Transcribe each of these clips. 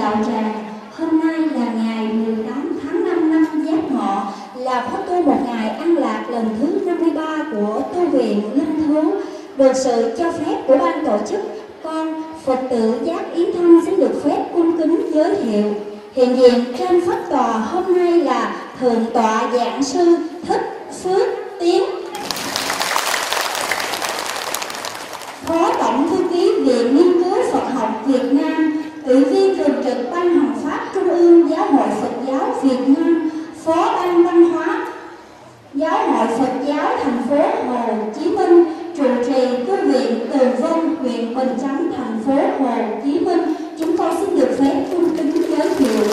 đạo tràng. Hôm nay là ngày 18 tháng 5 năm Giáp Ngọ, là khóa tu một ngày an lạc lần thứ 53 của tu viện Linh Thú. Được sự cho phép của ban tổ chức, con Phật tử Giác Yến Thanh xin được phép cung kính giới thiệu. Hiện diện trên pháp tòa hôm nay là Thượng tọa Giảng sư Thích Phước Tiến, Phó Tổng Thư ký Viện Nghiên cứu Phật học Việt Nam, Ủy viên thường trực Ban Hành pháp Trung ương Giáo hội Phật giáo Việt Nam, Phó Ban Văn hóa Giáo hội Phật giáo thành phố Hồ Chí Minh, trụ trì tu viện Từ Vân, huyện Bình Chánh, thành phố Hồ Chí Minh. Chúng con xin được phép cung kính giới thiệu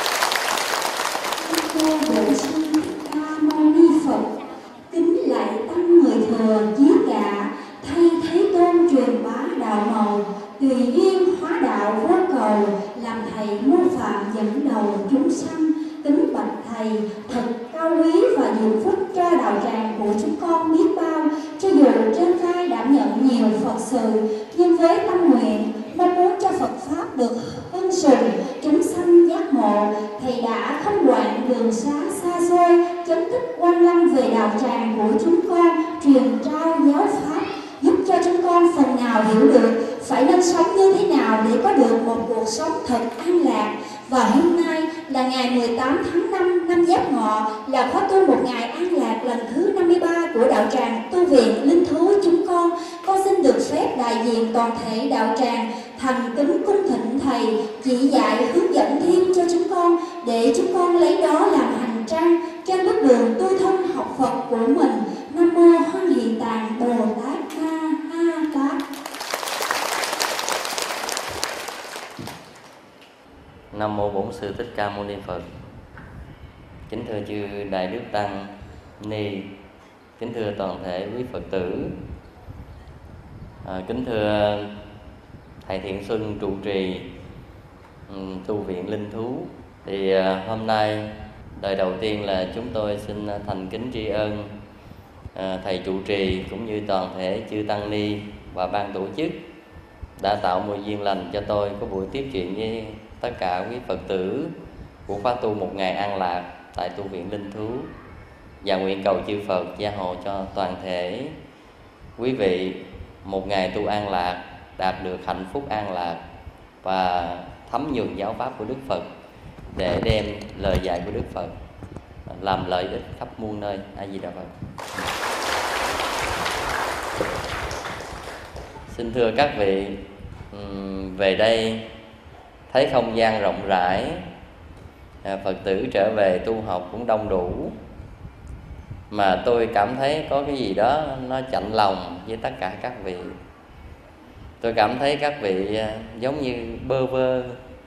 Cô Bổn Sư Thích Ca Mâu Ni Phật. Kính lạy tăng người thừa giết gạ, thay Thế Tôn truyền bá đạo màu, tùy duyên hóa đạo vô cầu, làm thầy mô phạm dẫn đầu chúng sanh. Kính bạch thầy, thật cao quý và diệu phúc cho đạo tràng của chúng con biết bao. Cho dù trên vai đảm nhận nhiều Phật sự, nhưng với tâm nguyện mong muốn cho Phật pháp được hưng sùng, chúng sanh giác ngộ, thầy đã không quản đường xá xa xôi, chấm tích quanh năm về đạo tràng của chúng con, truyền trao giáo pháp, giúp cho chúng con phần nào hiểu được phải nên sống như thế nào để có được một cuộc sống thật an lạc. Và hôm nay là ngày 18 tháng 5 năm Giáp Ngọ, là khóa tu một ngày an lạc lần thứ 53 của đạo tràng tu viện Linh Thú chúng con. Con xin được phép đại diện toàn thể đạo tràng thành kính cung thỉnh thầy chỉ dạy hướng dẫn thêm cho chúng con, để chúng con lấy đó làm hành trang trên bước đường tu thân học Phật của mình. Nam mô Hoan Hỷ Tạng Bồ Tát Ma Ha Tát. Nam mô Bổn Sư Thích Ca Mâu Ni Phật. Kính thưa chư Đại Đức Tăng Ni, kính thưa toàn thể quý Phật tử, kính thưa thầy Thiện Xuân trụ trì tu viện Linh Thú. Thì hôm nay đời đầu tiên là chúng tôi xin thành kính tri ân thầy trụ trì cũng như toàn thể chư Tăng Ni và ban tổ chức đã tạo môi duyên lành cho tôi có buổi tiếp chuyện với tất cả quý Phật tử của khóa tu một ngày an lạc tại tu viện Linh Thú, và nguyện cầu chư Phật gia hộ cho toàn thể quý vị một ngày tu an lạc, đạt được hạnh phúc an lạc và thấm nhuần giáo pháp của Đức Phật, để đem lời dạy của Đức Phật làm lợi ích khắp muôn nơi. A Di Đà Phật. Xin thưa các vị, về đây thấy không gian rộng rãi, Phật tử trở về tu học cũng đông đủ, mà tôi cảm thấy có cái gì đó nó chạnh lòng với tất cả các vị. Tôi cảm thấy các vị giống như bơ vơ.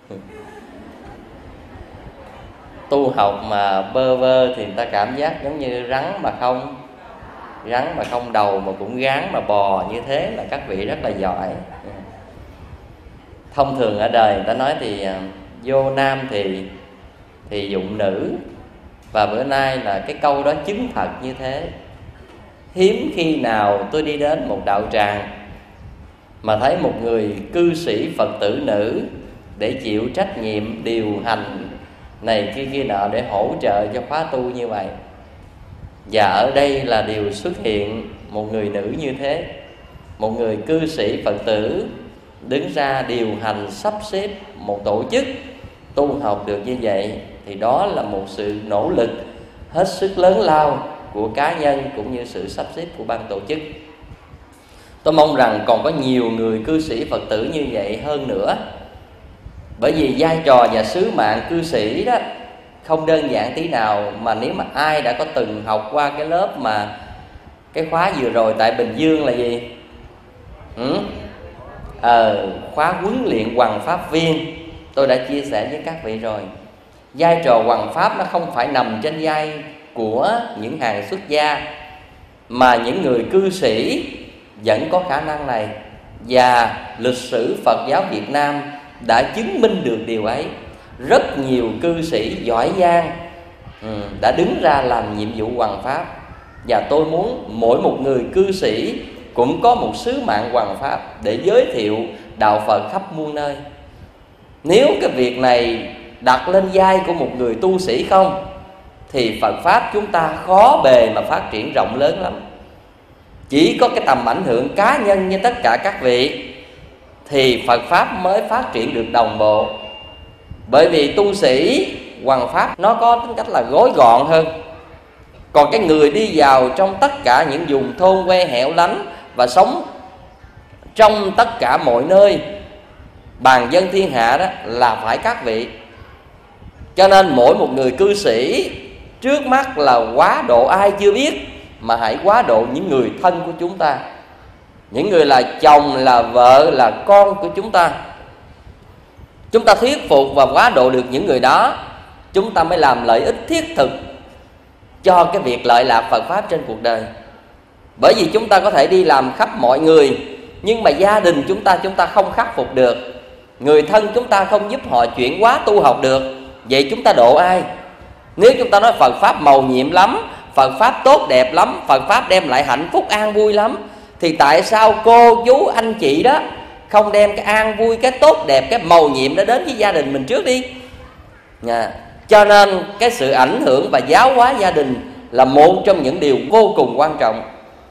Tu học mà bơ vơ thì người ta cảm giác giống như rắn mà không đầu mà cũng gán mà bò, như thế là các vị rất là giỏi. Thông thường ở đời người ta nói thì vô nam thì dụng nữ, và bữa nay là cái câu đó chứng thật như thế. Hiếm khi nào tôi đi đến một đạo tràng mà thấy một người cư sĩ Phật tử nữ để chịu trách nhiệm điều hành này kia nọ để hỗ trợ cho khóa tu như vậy. Và ở đây là điều xuất hiện một người nữ như thế, một người cư sĩ Phật tử đứng ra điều hành sắp xếp một tổ chức tu học được như vậy, thì đó là một sự nỗ lực hết sức lớn lao của cá nhân cũng như sự sắp xếp của ban tổ chức. Tôi mong rằng còn có nhiều người cư sĩ Phật tử như vậy hơn nữa, bởi vì vai trò và sứ mạng cư sĩ đó không đơn giản tí nào. Mà nếu mà ai đã có từng học qua cái lớp mà cái khóa vừa rồi tại Bình Dương là gì? Khóa huấn luyện hoằng pháp viên, tôi đã chia sẻ với các vị rồi. Vai trò hoằng pháp nó không phải nằm trên vai của những hàng xuất gia, mà những người cư sĩ vẫn có khả năng này. Và lịch sử Phật giáo Việt Nam đã chứng minh được điều ấy. Rất nhiều cư sĩ giỏi giang đã đứng ra làm nhiệm vụ hoằng pháp. Và tôi muốn mỗi một người cư sĩ cũng có một sứ mạng hoằng pháp để giới thiệu đạo Phật khắp muôn nơi. Nếu cái việc này đặt lên vai của một người tu sĩ không, thì Phật Pháp chúng ta khó bề mà phát triển rộng lớn lắm. Chỉ có cái tầm ảnh hưởng cá nhân như tất cả các vị thì Phật Pháp mới phát triển được đồng bộ. Bởi vì tu sĩ hoằng Pháp nó có tính cách là gói gọn hơn. Còn cái người đi vào trong tất cả những vùng thôn quê hẻo lánh và sống trong tất cả mọi nơi, bàn dân thiên hạ đó là phải các vị. Cho nên mỗi một người cư sĩ trước mắt là quá độ ai chưa biết, mà hãy quá độ những người thân của chúng ta, những người là chồng, là vợ, là con của chúng ta. Chúng ta thuyết phục và quá độ được những người đó, chúng ta mới làm lợi ích thiết thực cho cái việc lợi lạc Phật Pháp trên cuộc đời. Bởi vì chúng ta có thể đi làm khắp mọi người, nhưng mà gia đình chúng ta không khắc phục được, người thân chúng ta không giúp họ chuyển hóa tu học được, vậy chúng ta độ ai? Nếu chúng ta nói Phật Pháp mầu nhiệm lắm, Phật Pháp tốt đẹp lắm, Phật Pháp đem lại hạnh phúc an vui lắm, thì tại sao cô chú anh chị đó không đem cái an vui, cái tốt đẹp, cái mầu nhiệm đó đến với gia đình mình trước đi? Cho nên cái sự ảnh hưởng và giáo hóa gia đình là một trong những điều vô cùng quan trọng.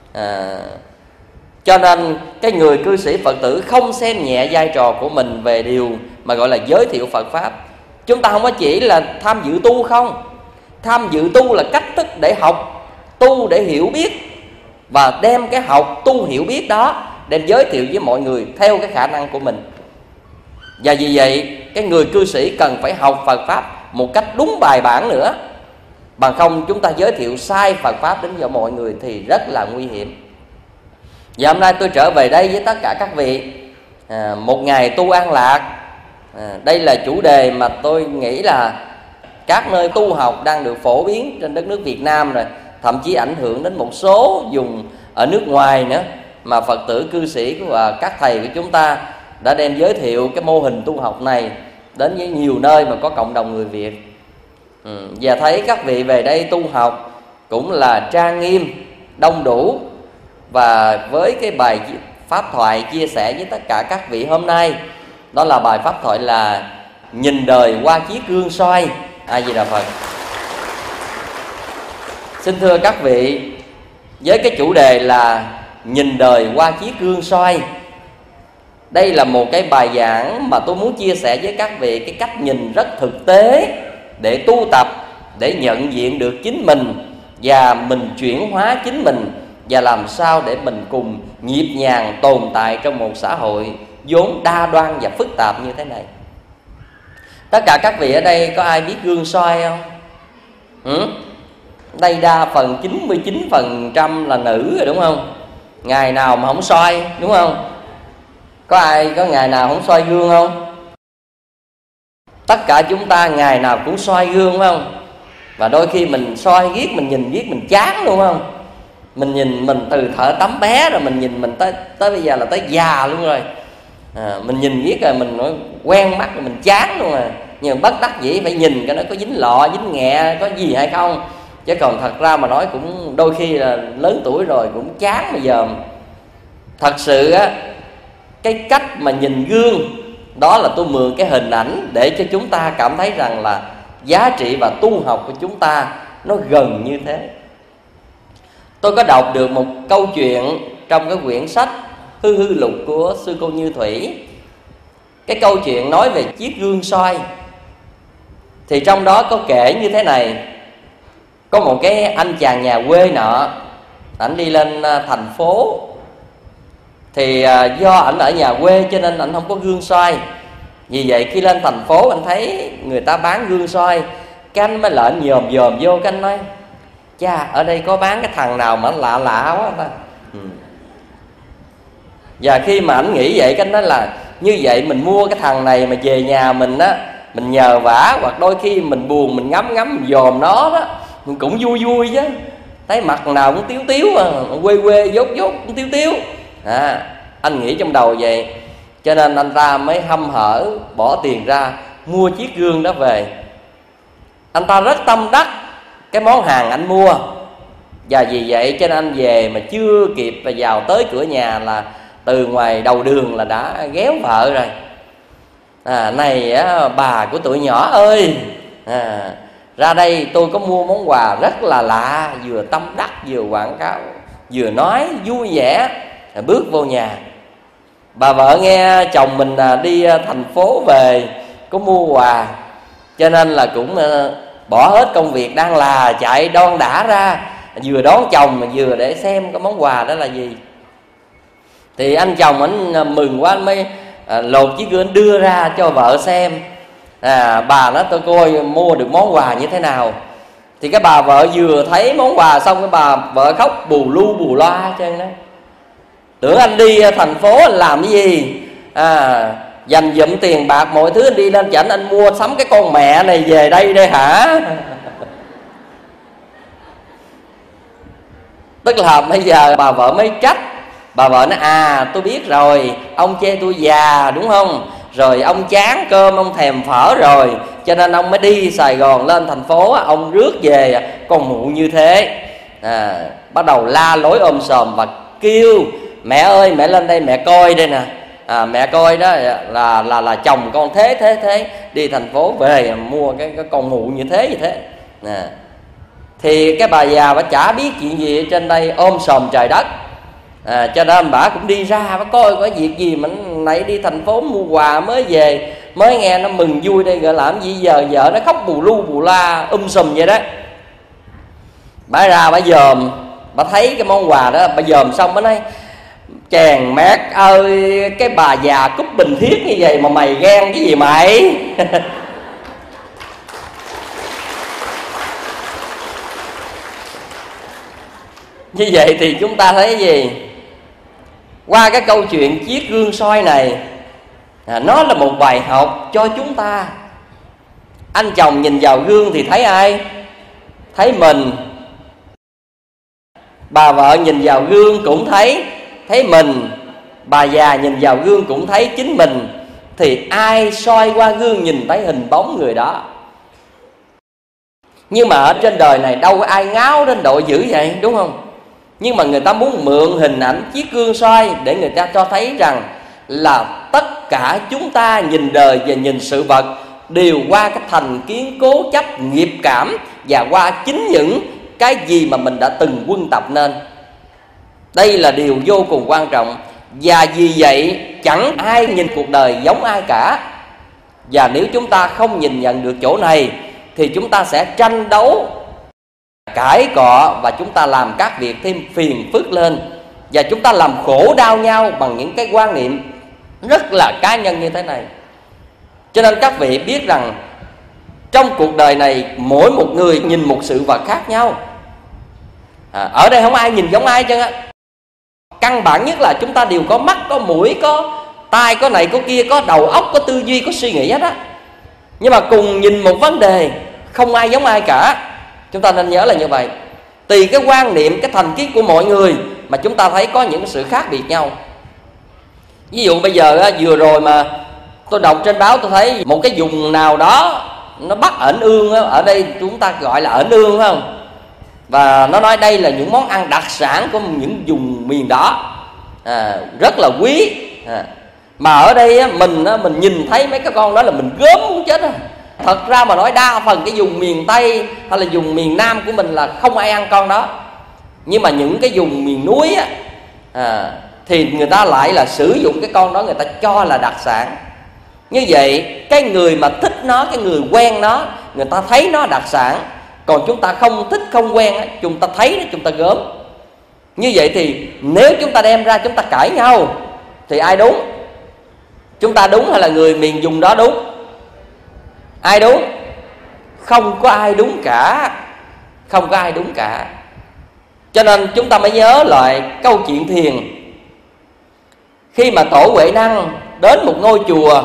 Cho nên cái người cư sĩ Phật tử không xem nhẹ vai trò của mình về điều mà gọi là giới thiệu Phật Pháp. Chúng ta không có chỉ là tham dự tu không. Tham dự tu là cách thức để học, tu để hiểu biết, và đem cái học tu hiểu biết đó đem giới thiệu với mọi người theo cái khả năng của mình. Và vì vậy cái người cư sĩ cần phải học Phật Pháp một cách đúng bài bản nữa. Bằng không chúng ta giới thiệu sai Phật Pháp đến cho mọi người thì rất là nguy hiểm. Và hôm nay tôi trở về đây với tất cả các vị, một ngày tu an lạc. Đây là chủ đề mà tôi nghĩ là các nơi tu học đang được phổ biến trên đất nước Việt Nam rồi, thậm chí ảnh hưởng đến một số vùng ở nước ngoài nữa, mà Phật tử cư sĩ và các thầy của chúng ta đã đem giới thiệu cái mô hình tu học này đến với nhiều nơi mà có cộng đồng người Việt. Và thấy các vị về đây tu học cũng là trang nghiêm, đông đủ. Và với cái bài pháp thoại chia sẻ với tất cả các vị hôm nay, đó là bài pháp thoại là nhìn đời qua chiếc gương soi. A Di Đà Phật. Xin thưa các vị, với cái chủ đề là nhìn đời qua chiếc gương soi, đây là một cái bài giảng mà tôi muốn chia sẻ với các vị cái cách nhìn rất thực tế để tu tập, để nhận diện được chính mình và mình chuyển hóa chính mình, và làm sao để mình cùng nhịp nhàng tồn tại trong một xã hội vốn đa đoan và phức tạp như thế này. Tất cả các vị ở đây có ai biết gương soi không? Đây đa phần 99% là nữ rồi đúng không? Ngày nào mà không soi đúng không? Có ai có ngày nào không soi gương không? Tất cả chúng ta ngày nào cũng soi gương phải không? Và đôi khi mình soi riết, mình nhìn riết mình chán luôn không? Mình nhìn mình từ thở tắm bé rồi mình nhìn mình tới bây giờ là tới già luôn rồi. Mình nhìn riết rồi mình nói quen mắt rồi mình chán luôn rồi. Nhưng bất đắc dĩ phải nhìn cái nó có dính lọ, dính nghẹ, có gì hay không. Chứ còn thật ra mà nói cũng đôi khi là lớn tuổi rồi cũng chán bây giờ. Thật sự á, cái cách mà nhìn gương đó là tôi mượn cái hình ảnh để cho chúng ta cảm thấy rằng là giá trị và tu học của chúng ta nó gần như thế. Tôi có đọc được một câu chuyện trong cái quyển sách Hư Hư Lục của sư cô Như Thủy. Cái câu chuyện nói về chiếc gương soi. Thì trong đó có kể như thế này. Có một cái anh chàng nhà quê nọ, ảnh đi lên thành phố. Thì do ảnh ở nhà quê cho nên ảnh không có gương soi. Vì vậy khi lên thành phố anh thấy người ta bán gương soi, cái anh mới lệnh dòm vô, cái anh nói: chà, ở đây có bán cái thằng nào mà lạ lạ quá ta. Và khi mà ảnh nghĩ vậy, cái anh nói là như vậy mình mua cái thằng này mà về nhà mình á, mình nhờ vả, hoặc đôi khi mình buồn mình ngắm mình dòm nó đó, mình cũng vui chứ. Thấy mặt nào cũng tiếu quê dốt cũng tiếu. Anh nghĩ trong đầu vậy, cho nên anh ta mới hăm hở bỏ tiền ra mua chiếc gương đó về. Anh ta rất tâm đắc cái món hàng anh mua, và vì vậy cho nên anh về mà chưa kịp và vào tới cửa nhà là từ ngoài đầu đường là đã ghéo vợ rồi. Này bà của tụi nhỏ ơi, ra đây tôi có mua món quà rất là lạ, vừa tâm đắc vừa quảng cáo, vừa nói vui vẻ. Bước vô nhà, bà vợ nghe chồng mình đi thành phố về có mua quà, cho nên là cũng bỏ hết công việc đang là chạy đon đả ra, vừa đón chồng mà vừa để xem cái món quà đó là gì. Thì anh chồng anh mừng quá, anh mới lột chiếc gương đưa ra cho vợ xem. Bà nói tôi coi mua được món quà như thế nào. Thì cái bà vợ vừa thấy món quà xong, cái bà vợ khóc bù lu bù loa chân đó. Tưởng anh đi thành phố anh làm cái gì, dành dụm tiền bạc mọi thứ anh đi lên chảnh anh mua sắm cái con mẹ này về đây hả? Tức là bây giờ bà vợ mới trách. Bà vợ nói tôi biết rồi, ông chê tôi già đúng không, rồi ông chán cơm, ông thèm phở rồi, cho nên ông mới đi Sài Gòn lên thành phố, ông rước về con mụ như thế. Bắt đầu la lối ôm sòm và kêu mẹ ơi, mẹ lên đây mẹ coi đây nè. Mẹ coi đó là chồng con thế đi thành phố về mua cái con mụ như thế. Thì cái bà già bà chả biết chuyện gì ở trên đây, ôm sòm trời đất. Cho nên bà cũng đi ra bà coi có việc gì mà nãy đi thành phố mua quà mới về, mới nghe nó mừng vui đây, gọi làm gì giờ vợ nó khóc bù lu bù la sùm vậy đó. Bà ra bà dòm, bà thấy cái món quà đó, bà dòm xong bà nói chàng mét ơi, cái bà già cúc bình thiết như vậy mà mày ghen cái gì mày? Như vậy thì chúng ta thấy cái gì? Qua cái câu chuyện chiếc gương soi này, nó là một bài học cho chúng ta. Anh chồng nhìn vào gương thì thấy ai? Thấy mình. Bà vợ nhìn vào gương cũng thấy mình. Bà già nhìn vào gương cũng thấy chính mình. Thì ai soi qua gương nhìn thấy hình bóng người đó. Nhưng mà ở trên đời này đâu có ai ngáo đến độ dữ vậy, đúng không? Nhưng mà người ta muốn mượn hình ảnh chiếc gương soi để người ta cho thấy rằng là tất cả chúng ta nhìn đời và nhìn sự vật đều qua cái thành kiến cố chấp nghiệp cảm, và qua chính những cái gì mà mình đã từng quân tập nên. Đây là điều vô cùng quan trọng. Và vì vậy chẳng ai nhìn cuộc đời giống ai cả. Và nếu chúng ta không nhìn nhận được chỗ này thì chúng ta sẽ tranh đấu, cãi cọ, và chúng ta làm các việc thêm phiền phức lên, và chúng ta làm khổ đau nhau bằng những cái quan niệm rất là cá nhân như thế này. Cho nên các vị biết rằng trong cuộc đời này mỗi một người nhìn một sự vật khác nhau. Ở đây không ai nhìn giống ai chứ. Căn bản nhất là chúng ta đều có mắt, có mũi, có tai, có này, có kia, có đầu óc, có tư duy, có suy nghĩ hết á. Nhưng mà cùng nhìn một vấn đề, không ai giống ai cả. Chúng ta nên nhớ là như vậy. Tùy cái quan niệm, cái thành kiến của mọi người mà chúng ta thấy có những sự khác biệt nhau. Ví dụ bây giờ vừa rồi mà tôi đọc trên báo, tôi thấy một cái vùng nào đó nó bắt ẩn ương, ở đây chúng ta gọi là ẩn ương, phải không? Và nó nói đây là những món ăn đặc sản của những vùng miền đó, rất là quý. Mà ở đây mình nhìn thấy mấy cái con đó là mình gớm muốn chết. Thật ra mà nói đa phần cái vùng miền Tây hay là vùng miền Nam của mình là không ai ăn con đó. Nhưng mà những cái vùng miền núi thì người ta lại là sử dụng cái con đó, người ta cho là đặc sản. Như vậy cái người mà thích nó, cái người quen nó, người ta thấy nó đặc sản. Còn chúng ta không thích, không quen, chúng ta thấy nó, chúng ta gớm. Như vậy thì nếu chúng ta đem ra chúng ta cãi nhau thì ai đúng? Chúng ta đúng hay là người miền vùng đó đúng? Ai đúng? Không có ai đúng cả. Không có ai đúng cả. Cho nên chúng ta mới nhớ lại câu chuyện thiền. Khi mà Tổ Huệ Năng đến một ngôi chùa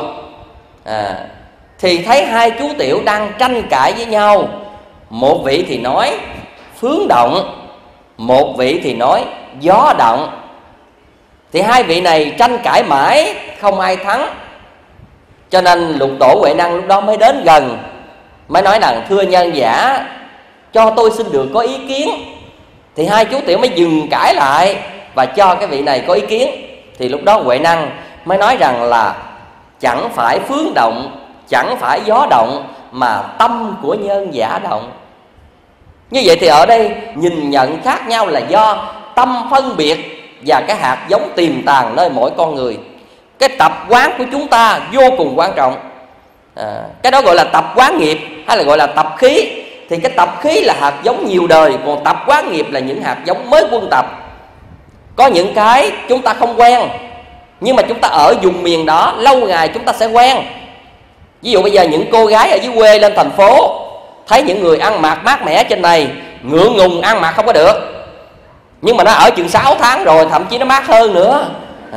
thì thấy hai chú tiểu đang tranh cãi với nhau. Một vị thì nói phương động, một vị thì nói gió động. Thì hai vị này tranh cãi mãi không ai thắng. Cho nên Lục Tổ Huệ Năng lúc đó mới đến gần, mới nói rằng thưa nhân giả, cho tôi xin được có ý kiến. Thì hai chú tiểu mới dừng cãi lại và cho cái vị này có ý kiến. Thì lúc đó Huệ Năng mới nói rằng là chẳng phải phương động, chẳng phải gió động, mà tâm của nhân giả động. Như vậy thì ở đây nhìn nhận khác nhau là do tâm phân biệt và cái hạt giống tiềm tàng nơi mỗi con người. Cái tập quán của chúng ta vô cùng quan trọng. Cái đó gọi là tập quán nghiệp hay là gọi là tập khí. Thì cái tập khí là hạt giống nhiều đời, còn tập quán nghiệp là những hạt giống mới quân tập. Có những cái chúng ta không quen, nhưng mà chúng ta ở vùng miền đó lâu ngày chúng ta sẽ quen. Ví dụ bây giờ những cô gái ở dưới quê lên thành phố, thấy những người ăn mặc mát mẻ trên này, ngượng ngùng ăn mặc không có được. Nhưng mà nó ở chừng 6 tháng rồi, thậm chí nó mát hơn nữa.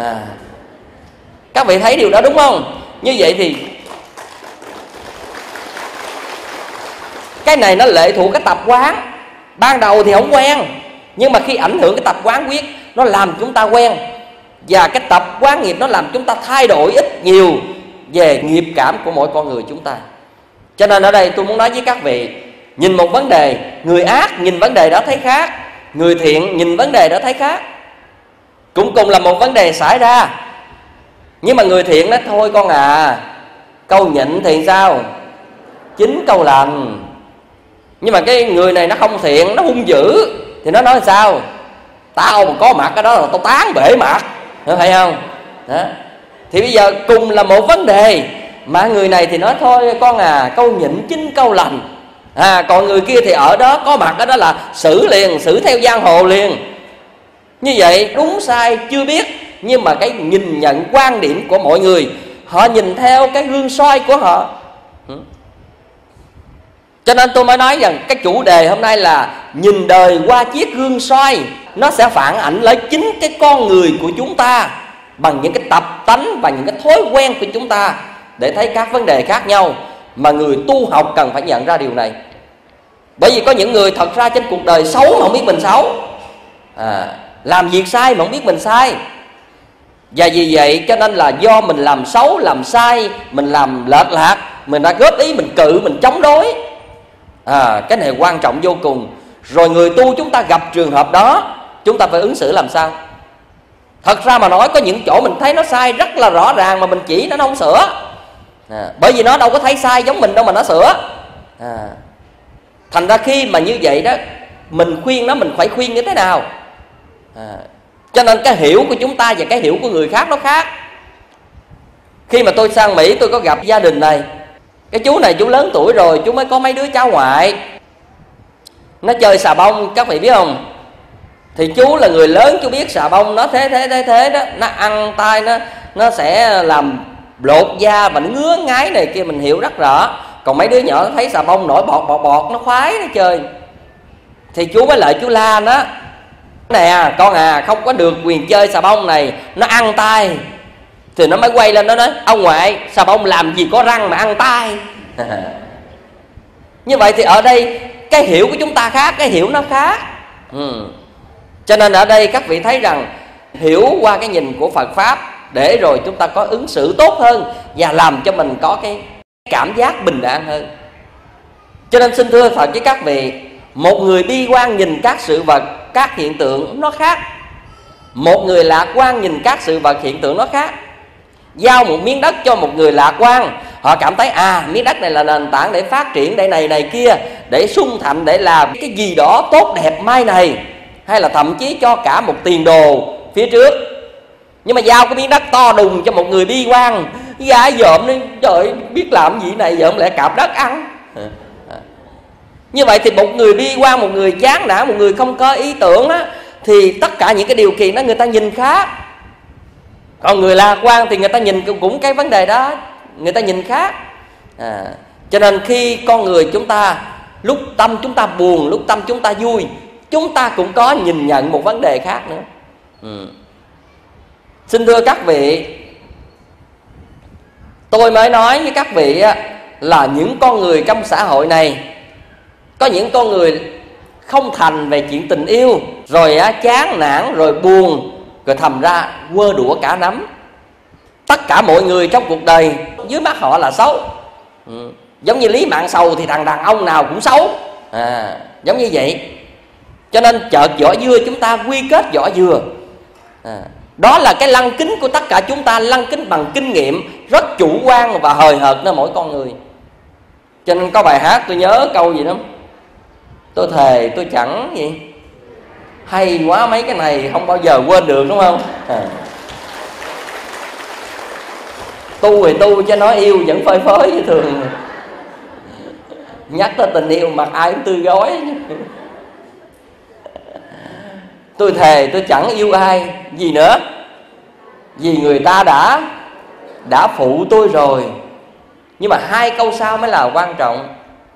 Các vị thấy điều đó đúng không? Như vậy thì cái này nó lệ thuộc cái tập quán. Ban đầu thì không quen, nhưng mà khi ảnh hưởng cái tập quán quyết, nó làm chúng ta quen. Và cái tập quán nghiệp nó làm chúng ta thay đổi ít nhiều về nghiệp cảm của mỗi con người chúng ta. Cho nên ở đây tôi muốn nói với các vị, nhìn một vấn đề, người ác nhìn vấn đề đó thấy khác, người thiện nhìn vấn đề đó thấy khác. Cũng cùng là một vấn đề xảy ra, nhưng mà người thiện nói thôi con à, câu nhịn thì sao? 9 câu lành. Nhưng mà cái người này nó không thiện, nó hung dữ, thì nó nói sao? Tao mà có mặt ở đó là tao tán bể mặt, phải không? Đó. Thì bây giờ cùng là một vấn đề, mà người này thì nói thôi con à, câu nhịn 9 câu lành. Còn người kia thì ở đó, có mặt ở đó là xử liền, xử theo giang hồ liền. Như vậy đúng sai chưa biết, nhưng mà cái nhìn nhận quan điểm của mọi người, họ nhìn theo cái gương soi của họ. Cho nên tôi mới nói rằng cái chủ đề hôm nay là nhìn đời qua chiếc gương soi. Nó sẽ phản ảnh lấy chính cái con người của chúng ta, bằng những cái tập tánh và những cái thói quen của chúng ta, để thấy các vấn đề khác nhau. Mà người tu học cần phải nhận ra điều này. Bởi vì có những người thật ra trên cuộc đời xấu mà không biết mình xấu, làm việc sai mà không biết mình sai. Và vì vậy cho nên là do mình làm xấu, làm sai, mình làm lệch lạc, mình đã góp ý, mình cự, mình chống đối. Cái này quan trọng vô cùng. Rồi người tu chúng ta gặp trường hợp đó, chúng ta phải ứng xử làm sao? Thật ra mà nói, có những chỗ mình thấy nó sai rất là rõ ràng mà mình chỉ nó không sửa. Bởi vì nó đâu có thấy sai giống mình đâu mà nó sửa. Thành ra khi mà như vậy đó, mình khuyên nó, mình phải khuyên như thế nào? Cho nên cái hiểu của chúng ta và cái hiểu của người khác nó khác. Khi mà tôi sang Mỹ, tôi có gặp gia đình này. Cái chú này chú lớn tuổi rồi, chú mới có mấy đứa cháu ngoại. Nó chơi xà bông, các vị biết không? Thì chú là người lớn, chú biết xà bông nó thế đó. Nó ăn tay, nó sẽ làm lột da và nó ngứa ngái này kia, mình hiểu rất rõ. Còn mấy đứa nhỏ nó thấy xà bông nổi bọt, nó khoái nó chơi. Thì chú mới lại chú la nó: nè con à, không có được quyền chơi xà bông này, nó ăn tay. Thì nó mới quay lên nó nói: ông ngoại, xà bông làm gì có răng mà ăn tay. Như vậy thì ở đây cái hiểu của chúng ta khác, cái hiểu nó khác. Cho nên ở đây các vị thấy rằng hiểu qua cái nhìn của Phật Pháp, để rồi chúng ta có ứng xử tốt hơn, và làm cho mình có cái cảm giác bình an hơn. Cho nên xin thưa thật với các vị, một người bi quan nhìn các sự vật, các hiện tượng nó khác. Một người lạc quan nhìn các sự vật, hiện tượng nó khác. Giao một miếng đất cho một người lạc quan, họ cảm thấy miếng đất này là nền tảng để phát triển, để này kia, để sung thạnh, để làm cái gì đó tốt đẹp mai này, hay là thậm chí cho cả một tiền đồ phía trước. Nhưng mà giao cái miếng đất to đùng cho một người bi quan, gái dợm đi, trời biết làm gì này, dợm lại cạp đất ăn. Như vậy thì một người bi quan, một người chán nản, một người không có ý tưởng á, thì tất cả những cái điều kiện đó người ta nhìn khác. Còn người lạc quan thì người ta nhìn cũng cái vấn đề đó, người ta nhìn khác. Cho nên khi con người chúng ta, lúc tâm chúng ta buồn, lúc tâm chúng ta vui, chúng ta cũng có nhìn nhận một vấn đề khác nữa. Xin thưa các vị, tôi mới nói với các vị là những con người trong xã hội này, có những con người không thành về chuyện tình yêu, rồi chán nản, rồi buồn, rồi thầm ra quơ đũa cả nắm. Tất cả mọi người trong cuộc đời dưới mắt họ là xấu. Giống như Lý Mạn Sầu thì thằng đàn ông nào cũng xấu, giống như vậy. Cho nên chợt vỏ dưa chúng ta quy kết vỏ dừa. Đó là cái lăng kính của tất cả chúng ta, lăng kính bằng kinh nghiệm, rất chủ quan và hời hợt nơi mỗi con người. Cho nên có bài hát tôi nhớ câu gì lắm: tôi thề tôi chẳng gì hay quá, mấy cái này không bao giờ quên được, đúng không? Tu thì tu cho nói yêu vẫn phơi phới như thường. Nhắc tới tình yêu mặt ai cũng tươi gói. Tôi thề tôi chẳng yêu ai. Gì nữa? Vì người ta đã phụ tôi rồi. Nhưng mà hai câu sau mới là quan trọng.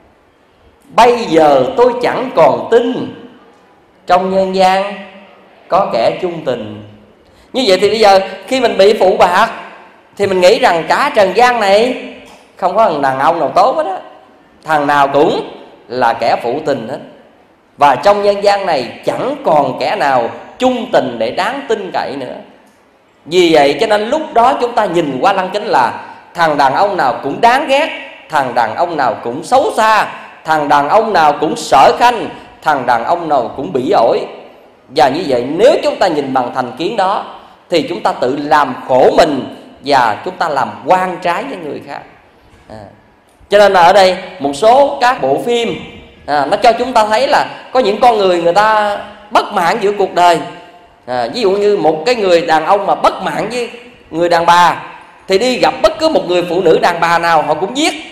Bây giờ tôi chẳng còn tin trong nhân gian có kẻ chung tình. Như vậy thì bây giờ khi mình bị phụ bạc thì mình nghĩ rằng cả trần gian này không có thằng đàn ông nào tốt hết á, thằng nào cũng là kẻ phụ tình hết. Và trong nhân gian này chẳng còn kẻ nào chung tình để đáng tin cậy nữa. Vì vậy cho nên lúc đó chúng ta nhìn qua lăng kính là thằng đàn ông nào cũng đáng ghét, thằng đàn ông nào cũng xấu xa, thằng đàn ông nào cũng sở khanh, thằng đàn ông nào cũng bỉ ổi. Và như vậy nếu chúng ta nhìn bằng thành kiến đó thì chúng ta tự làm khổ mình và chúng ta làm oan trái với người khác. Cho nên là ở đây một số các bộ phim nó cho chúng ta thấy là có những con người ta bất mãn giữa cuộc đời. Ví dụ như một cái người đàn ông mà bất mãn với người đàn bà thì đi gặp bất cứ một người phụ nữ đàn bà nào họ cũng giết.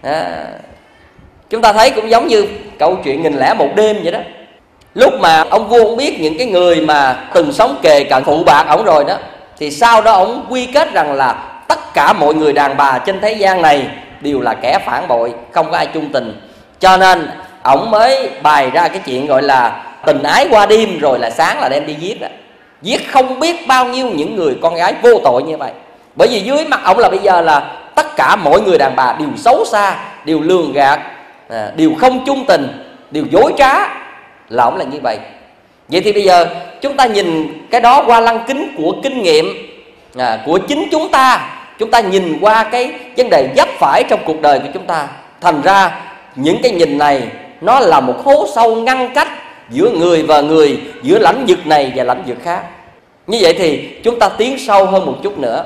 Chúng ta thấy cũng giống như câu chuyện 1001 đêm vậy đó. Lúc mà ông vua ông biết những cái người mà từng sống kề cận phụ bạc ổng rồi đó, thì sau đó ổng quy kết rằng là tất cả mọi người đàn bà trên thế gian này đều là kẻ phản bội, không có ai chung tình. Cho nên ổng mới bày ra cái chuyện gọi là tình ái qua đêm rồi là sáng là đem đi giết. Giết không biết bao nhiêu những người con gái vô tội như vậy. Bởi vì dưới mắt ổng là bây giờ là tất cả mọi người đàn bà đều xấu xa, đều lường gạt, đều không chung tình, đều dối trá, là ổng là như vậy. Vậy thì bây giờ chúng ta nhìn cái đó qua lăng kính của kinh nghiệm của chính chúng ta nhìn qua cái vấn đề vấp phải trong cuộc đời của chúng ta. Thành ra những cái nhìn này nó là một hố sâu ngăn cách giữa người và người, giữa lãnh vực này và lãnh vực khác. Như vậy thì chúng ta tiến sâu hơn một chút nữa.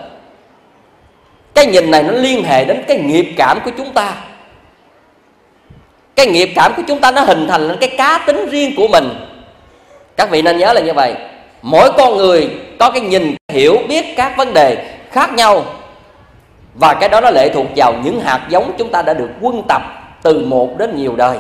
Cái nhìn này nó liên hệ đến cái nghiệp cảm của chúng ta. Cái nghiệp cảm của chúng ta nó hình thành lên cái cá tính riêng của mình. Các vị nên nhớ là như vậy. Mỗi con người có cái nhìn, hiểu biết các vấn đề khác nhau. Và cái đó nó lệ thuộc vào những hạt giống chúng ta đã được quân tập từ một đến nhiều đời.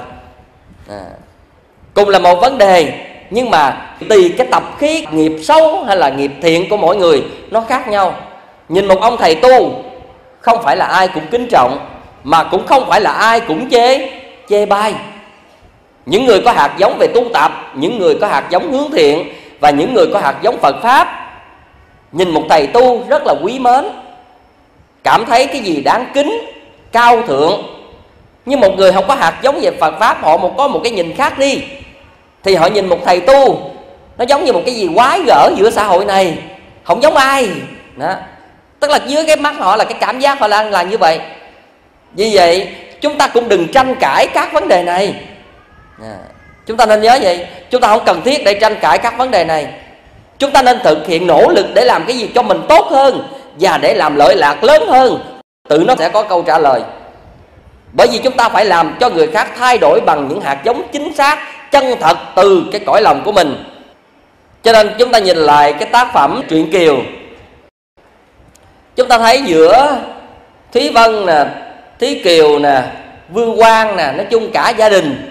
Cùng là một vấn đề, nhưng mà tùy cái tập khí nghiệp xấu hay là nghiệp thiện của mỗi người nó khác nhau. Nhìn một ông thầy tu, không phải là ai cũng kính trọng, mà cũng không phải là ai cũng chê bai. Những người có hạt giống về tu tập, những người có hạt giống hướng thiện, và những người có hạt giống Phật Pháp, nhìn một thầy tu rất là quý mến, cảm thấy cái gì đáng kính, cao thượng. Nhưng một người không có hạt giống về Phật Pháp, họ có một cái nhìn khác đi, thì họ nhìn một thầy tu nó giống như một cái gì quái gở giữa xã hội này, không giống ai đó. Tức là dưới cái mắt họ là cái cảm giác họ là như vậy. Vì vậy chúng ta cũng đừng tranh cãi các vấn đề này. Chúng ta nên nhớ vậy. Chúng ta không cần thiết để tranh cãi các vấn đề này. Chúng ta nên thực hiện nỗ lực để làm cái gì cho mình tốt hơn, và để làm lợi lạc lớn hơn. Tự nó sẽ có câu trả lời. Bởi vì chúng ta phải làm cho người khác thay đổi bằng những hạt giống chính xác, chân thật từ cái cõi lòng của mình. Cho nên chúng ta nhìn lại cái tác phẩm Truyện Kiều, chúng ta thấy giữa Thúy Vân nè, Thúy Kiều nè, Vương Quang nè, nói chung cả gia đình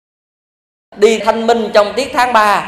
đi thanh minh trong tiết tháng 3.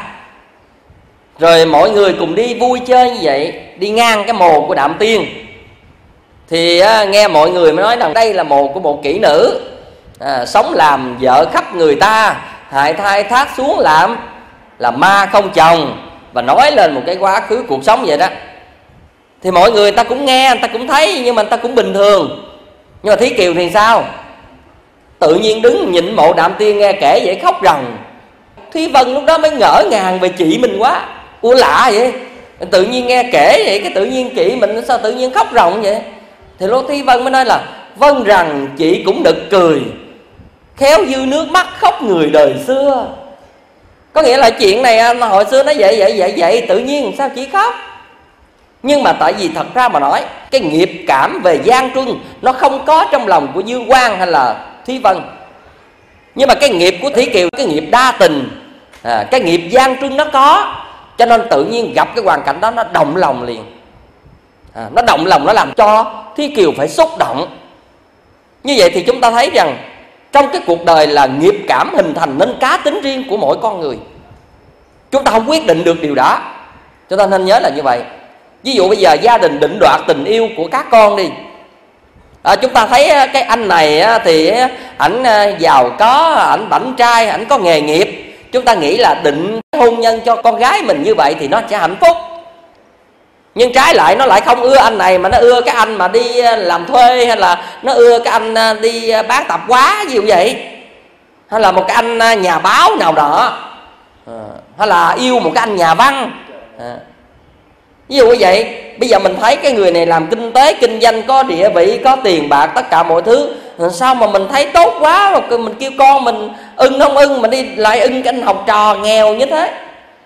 Rồi mọi người cùng đi vui chơi như vậy, đi ngang cái mồ của Đạm Tiên. Thì nghe mọi người mới nói rằng đây là mồ của một kỹ nữ, sống làm vợ khắp người ta, hại thai thác xuống làm ma không chồng, và nói lên một cái quá khứ cuộc sống vậy đó. Thì mọi người ta cũng nghe, người ta cũng thấy, nhưng mà người ta cũng bình thường. Nhưng mà Thúy Kiều thì sao? Tự nhiên đứng nhịn mộ Đạm Tiên nghe kể vậy khóc ròng. Thúy Vân lúc đó mới ngỡ ngàng về chị mình quá. Ủa lạ vậy, tự nhiên nghe kể vậy, cái tự nhiên chị mình sao tự nhiên khóc ròng vậy? Thì lúc Thúy Vân mới nói là vâng rằng chị cũng nực cười, khéo dư nước mắt khóc người đời xưa. Có nghĩa là chuyện này hồi xưa nó vậy tự nhiên sao chị khóc? Nhưng mà tại vì thật ra mà nói, cái nghiệp cảm về Giang Truân nó không có trong lòng của Dương Quang hay là Thúy Vân. Nhưng mà cái nghiệp của Thủy Kiều, cái nghiệp đa tình, cái nghiệp Giang Truân nó có, cho nên tự nhiên gặp cái hoàn cảnh đó nó động lòng liền. Nó động lòng, nó làm cho Thúy Kiều phải xúc động. Như vậy thì chúng ta thấy rằng trong cái cuộc đời là nghiệp cảm hình thành nên cá tính riêng của mỗi con người. Chúng ta không quyết định được điều đó, chúng ta nên nhớ là như vậy. Ví dụ bây giờ gia đình định đoạt tình yêu của các con đi. Chúng ta thấy cái anh này thì ảnh giàu có, ảnh bảnh trai, ảnh có nghề nghiệp. Chúng ta nghĩ là định hôn nhân cho con gái mình như vậy thì nó sẽ hạnh phúc. Nhưng trái lại nó lại không ưa anh này, mà nó ưa cái anh mà đi làm thuê, hay là nó ưa cái anh đi bán tạp hóa gì vậy, hay là một cái anh nhà báo nào đó, hay là yêu một cái anh nhà văn. Ví dụ như vậy, bây giờ mình thấy cái người này làm kinh tế, kinh doanh, có địa vị, có tiền bạc, tất cả mọi thứ. Sao mà mình thấy tốt quá, mà mình kêu con mình ưng không ưng, mình đi lại ưng cái anh học trò nghèo như thế.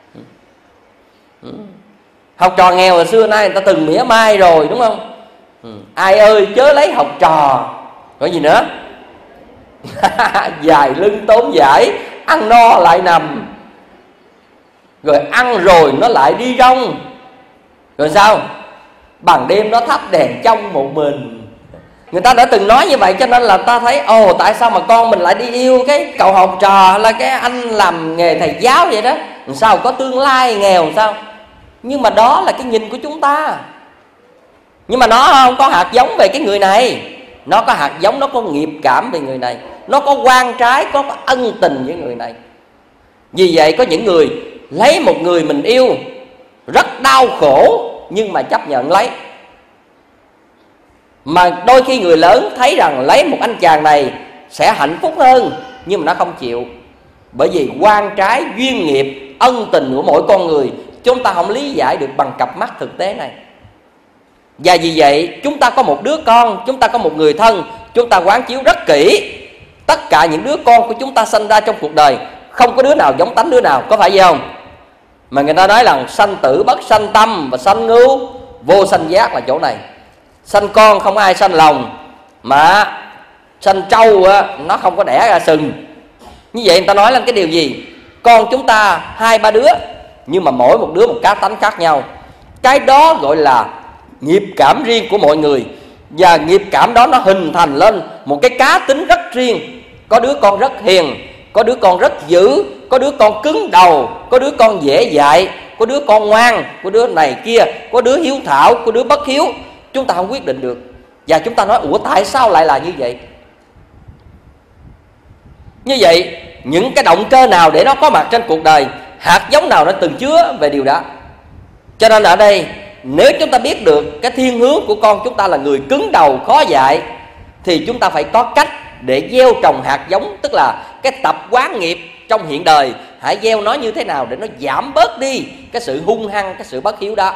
Học trò nghèo hồi xưa nay người ta từng mỉa mai rồi, đúng không? Ai ơi chớ lấy học trò. Có gì nữa? Dài lưng tốn vải, ăn no lại nằm, rồi ăn rồi nó lại đi rong. Rồi sao? Bằng đêm nó thắp đèn trong một mình. Người ta đã từng nói như vậy, cho nên là ta thấy tại sao mà con mình lại đi yêu cái cậu học trò, là cái anh làm nghề thầy giáo vậy đó, sao có tương lai, nghèo sao? Nhưng mà đó là cái nhìn của chúng ta. Nhưng mà nó không có hạt giống về cái người này. Nó có hạt giống, nó có nghiệp cảm về người này, nó có quan trái, có ân tình với người này. Vì vậy có những người lấy một người mình yêu rất đau khổ nhưng mà chấp nhận lấy. Mà đôi khi người lớn thấy rằng lấy một anh chàng này sẽ hạnh phúc hơn, nhưng mà nó không chịu. Bởi vì quan trái, duyên nghiệp, ân tình của mỗi con người chúng ta không lý giải được bằng cặp mắt thực tế này. Và vì vậy chúng ta có một đứa con, chúng ta có một người thân, chúng ta quán chiếu rất kỹ. Tất cả những đứa con của chúng ta sinh ra trong cuộc đời, không có đứa nào giống tánh đứa nào, có phải vậy không? Mà người ta nói là sanh tử bất sanh tâm, và sanh ngưu vô sanh giác là chỗ này. Sanh con không ai sanh lòng, mà sanh trâu nó không có đẻ ra sừng. Như vậy người ta nói lên cái điều gì? Con chúng ta 2-3 đứa, nhưng mà mỗi một đứa một cá tánh khác nhau. Cái đó gọi là nghiệp cảm riêng của mọi người. Và nghiệp cảm đó nó hình thành lên một cái cá tính rất riêng. Có đứa con rất hiền, có đứa con rất dữ, có đứa con cứng đầu, có đứa con dễ dạy, có đứa con ngoan, có đứa này kia, có đứa hiếu thảo, có đứa bất hiếu. Chúng ta không quyết định được. Và chúng ta nói tại sao lại là như vậy? Như vậy những cái động cơ nào để nó có mặt trên cuộc đời, hạt giống nào nó từng chứa về điều đó. Cho nên ở đây nếu chúng ta biết được cái thiên hướng của con chúng ta là người cứng đầu, khó dạy, thì chúng ta phải có cách để gieo trồng hạt giống. Tức là cái tập quán nghiệp trong hiện đời, hãy gieo nó như thế nào để nó giảm bớt đi cái sự hung hăng, cái sự bất hiếu đó.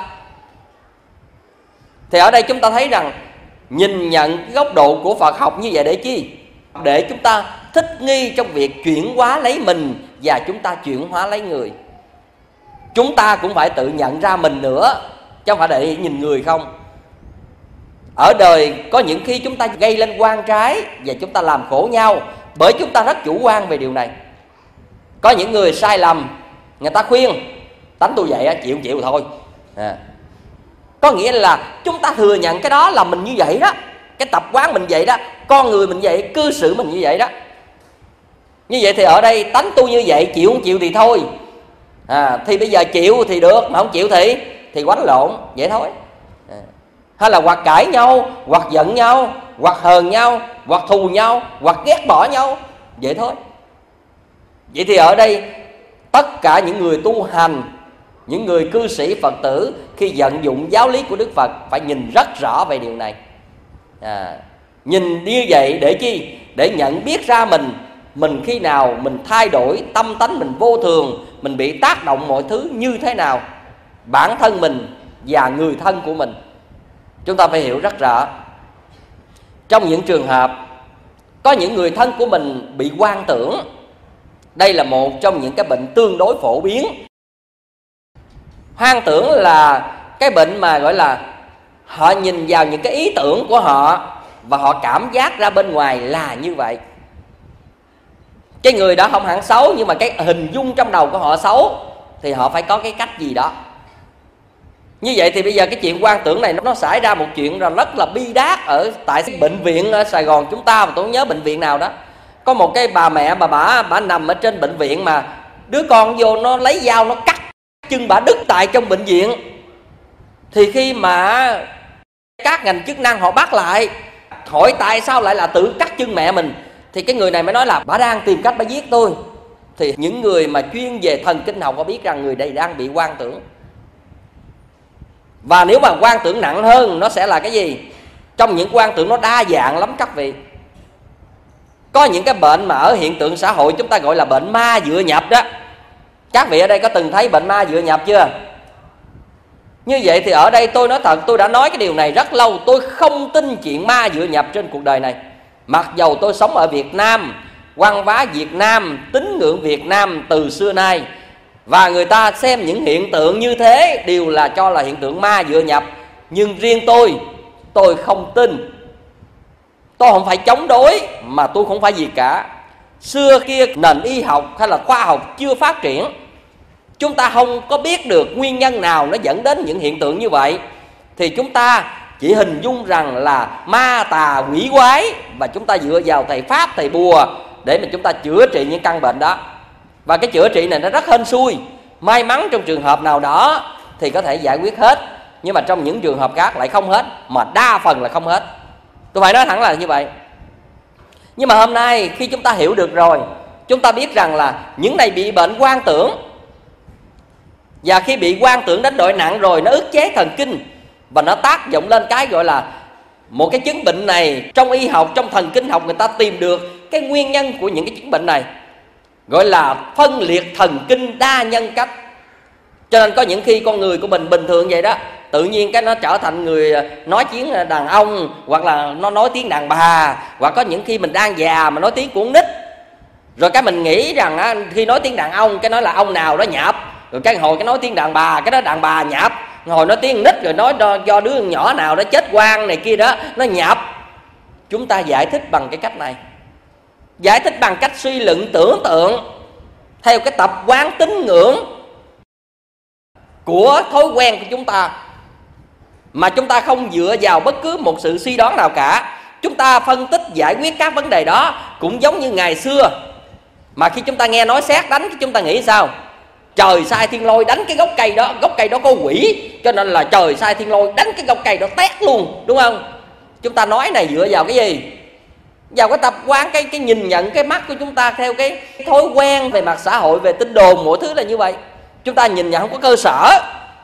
Thì ở đây chúng ta thấy rằng nhìn nhận cái góc độ của Phật học như vậy để chi? Để chúng ta thích nghi trong việc chuyển hóa lấy mình và chúng ta chuyển hóa lấy người. Chúng ta cũng phải tự nhận ra mình nữa, chứ không phải để nhìn người không. Ở đời có những khi chúng ta gây lên quan trái và chúng ta làm khổ nhau, bởi chúng ta rất chủ quan về điều này. Có những người sai lầm, người ta khuyên tánh tôi vậy chịu thôi. Có nghĩa là chúng ta thừa nhận cái đó là mình như vậy đó, cái tập quán mình vậy đó, con người mình vậy, cư xử mình như vậy đó. Như vậy thì ở đây tánh tôi như vậy, chịu không chịu thì thôi. Thì bây giờ chịu thì được, mà không chịu thì quánh lộn, vậy thôi. Hay là hoặc cãi nhau, hoặc giận nhau, hoặc hờn nhau, hoặc thù nhau, hoặc ghét bỏ nhau, vậy thôi. Vậy thì ở đây tất cả những người tu hành, những người cư sĩ Phật tử khi vận dụng giáo lý của Đức Phật phải nhìn rất rõ về điều này. Nhìn như vậy để chi? Để nhận biết ra mình khi nào mình thay đổi tâm tánh mình vô thường, mình bị tác động mọi thứ như thế nào, bản thân mình và người thân của mình. Chúng ta phải hiểu rất rõ. Trong những trường hợp có những người thân của mình bị hoang tưởng, đây là một trong những cái bệnh tương đối phổ biến. Hoang tưởng là cái bệnh mà gọi là họ nhìn vào những cái ý tưởng của họ và họ cảm giác ra bên ngoài là như vậy. Cái người đó không hẳn xấu, nhưng mà cái hình dung trong đầu của họ xấu, thì họ phải có cái cách gì đó. Như vậy thì bây giờ cái chuyện quan tưởng này nó xảy ra một chuyện rất là bi đát ở tại bệnh viện ở Sài Gòn chúng ta, mà tôi không nhớ bệnh viện nào đó. Có một cái bà mẹ mà bà nằm ở trên bệnh viện, mà đứa con vô nó lấy dao nó cắt chân bà đứt tại trong bệnh viện. Thì khi mà các ngành chức năng họ bắt lại hỏi tại sao lại là tự cắt chân mẹ mình, thì cái người này mới nói là bà đang tìm cách bà giết tôi. Thì những người mà chuyên về thần kinh học họ biết rằng người đây đang bị quan tưởng. Và nếu mà quan tưởng nặng hơn, nó sẽ là cái gì? Trong những quan tưởng nó đa dạng lắm các vị. Có những cái bệnh mà ở hiện tượng xã hội chúng ta gọi là bệnh ma dựa nhập đó. Các vị ở đây có từng thấy bệnh ma dựa nhập chưa? Như vậy thì ở đây tôi nói thật, tôi đã nói cái điều này rất lâu. Tôi không tin chuyện ma dựa nhập trên cuộc đời này. Mặc dầu tôi sống ở Việt Nam, văn hóa Việt Nam, tín ngưỡng Việt Nam từ xưa nay, và người ta xem những hiện tượng như thế đều là cho là hiện tượng ma dựa nhập. Nhưng riêng tôi không tin. Tôi không phải chống đối, mà tôi không phải gì cả. Xưa kia nền y học hay là khoa học chưa phát triển, chúng ta không có biết được nguyên nhân nào nó dẫn đến những hiện tượng như vậy, thì chúng ta chỉ hình dung rằng là ma tà quỷ quái, và chúng ta dựa vào thầy pháp thầy bùa để mà chúng ta chữa trị những căn bệnh đó. Và cái chữa trị này nó rất hên xui. May mắn trong trường hợp nào đó thì có thể giải quyết hết, nhưng mà trong những trường hợp khác lại không hết, mà đa phần là không hết. Tôi phải nói thẳng là như vậy. Nhưng mà hôm nay khi chúng ta hiểu được rồi, chúng ta biết rằng là những này bị bệnh quan tưởng. Và khi bị quan tưởng đến độ nặng rồi, nó ức chế thần kinh, và nó tác dụng lên cái gọi là một cái chứng bệnh này. Trong y học, trong thần kinh học, người ta tìm được cái nguyên nhân của những cái chứng bệnh này, gọi là phân liệt thần kinh đa nhân cách. Cho nên có những khi con người của mình bình thường vậy đó, tự nhiên cái nó trở thành người nói tiếng đàn ông, hoặc là nó nói tiếng đàn bà, hoặc có những khi mình đang già mà nói tiếng của con nít. Rồi cái mình nghĩ rằng khi nói tiếng đàn ông cái nói là ông nào đó nhạp, rồi cái hồi cái nói tiếng đàn bà cái đó đàn bà nhạp, hồi nói tiếng nít rồi nói do đứa nhỏ nào đó chết quan này kia đó nó nhạp. Chúng ta giải thích bằng cái cách này, giải thích bằng cách suy luận tưởng tượng theo cái tập quán tín ngưỡng của thói quen của chúng ta, mà chúng ta không dựa vào bất cứ một sự suy đoán nào cả. Chúng ta phân tích giải quyết các vấn đề đó cũng giống như ngày xưa, mà khi chúng ta nghe nói sét đánh, chúng ta nghĩ sao? Trời sai thiên lôi đánh cái gốc cây đó có quỷ, cho nên là trời sai thiên lôi đánh cái gốc cây đó tét luôn, đúng không? Chúng ta nói này dựa vào cái gì? Vào cái tập quán, cái nhìn nhận, cái mắt của chúng ta theo cái thói quen về mặt xã hội, về tin đồn, mọi thứ là như vậy. Chúng ta nhìn nhận không có cơ sở,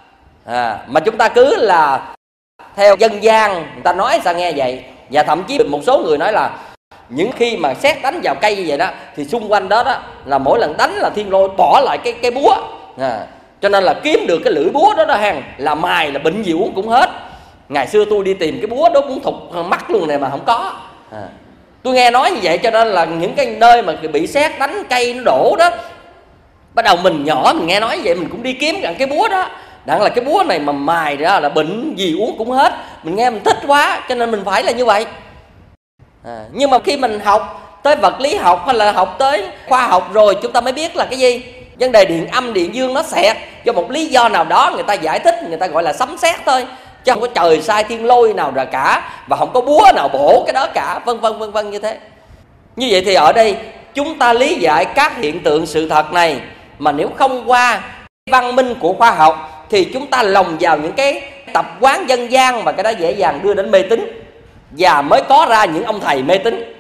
mà chúng ta cứ là theo dân gian, người ta nói sao nghe vậy. Và thậm chí một số người nói là những khi mà sét đánh vào cây như vậy đó, thì xung quanh đó là mỗi lần đánh là thiên lôi bỏ lại cái búa, cho nên là kiếm được cái lưỡi búa đó hàng là mài là bệnh gì uống cũng hết. Ngày xưa tôi đi tìm cái búa đó muốn thục mắt luôn này mà không có. Tôi nghe nói như vậy, cho nên là những cái nơi mà bị sét đánh cây nó đổ đó, bắt đầu mình nhỏ mình nghe nói vậy mình cũng đi kiếm cái búa đó. Đặng là cái búa này mà mài ra là bệnh gì uống cũng hết. Mình nghe mình thích quá, cho nên mình phải là như vậy. Nhưng mà khi mình học tới vật lý học hay là học tới khoa học rồi, chúng ta mới biết là cái gì? Vấn đề điện âm điện dương nó xẹt do một lý do nào đó, người ta giải thích, người ta gọi là sấm sét thôi, chứ không có trời sai thiên lôi nào ra cả, và không có búa nào bổ cái đó cả, vân vân như thế. Như vậy thì ở đây chúng ta lý giải các hiện tượng sự thật này, mà nếu không qua văn minh của khoa học thì chúng ta lồng vào những cái tập quán dân gian, và cái đó dễ dàng đưa đến mê tín, và mới có ra những ông thầy mê tín.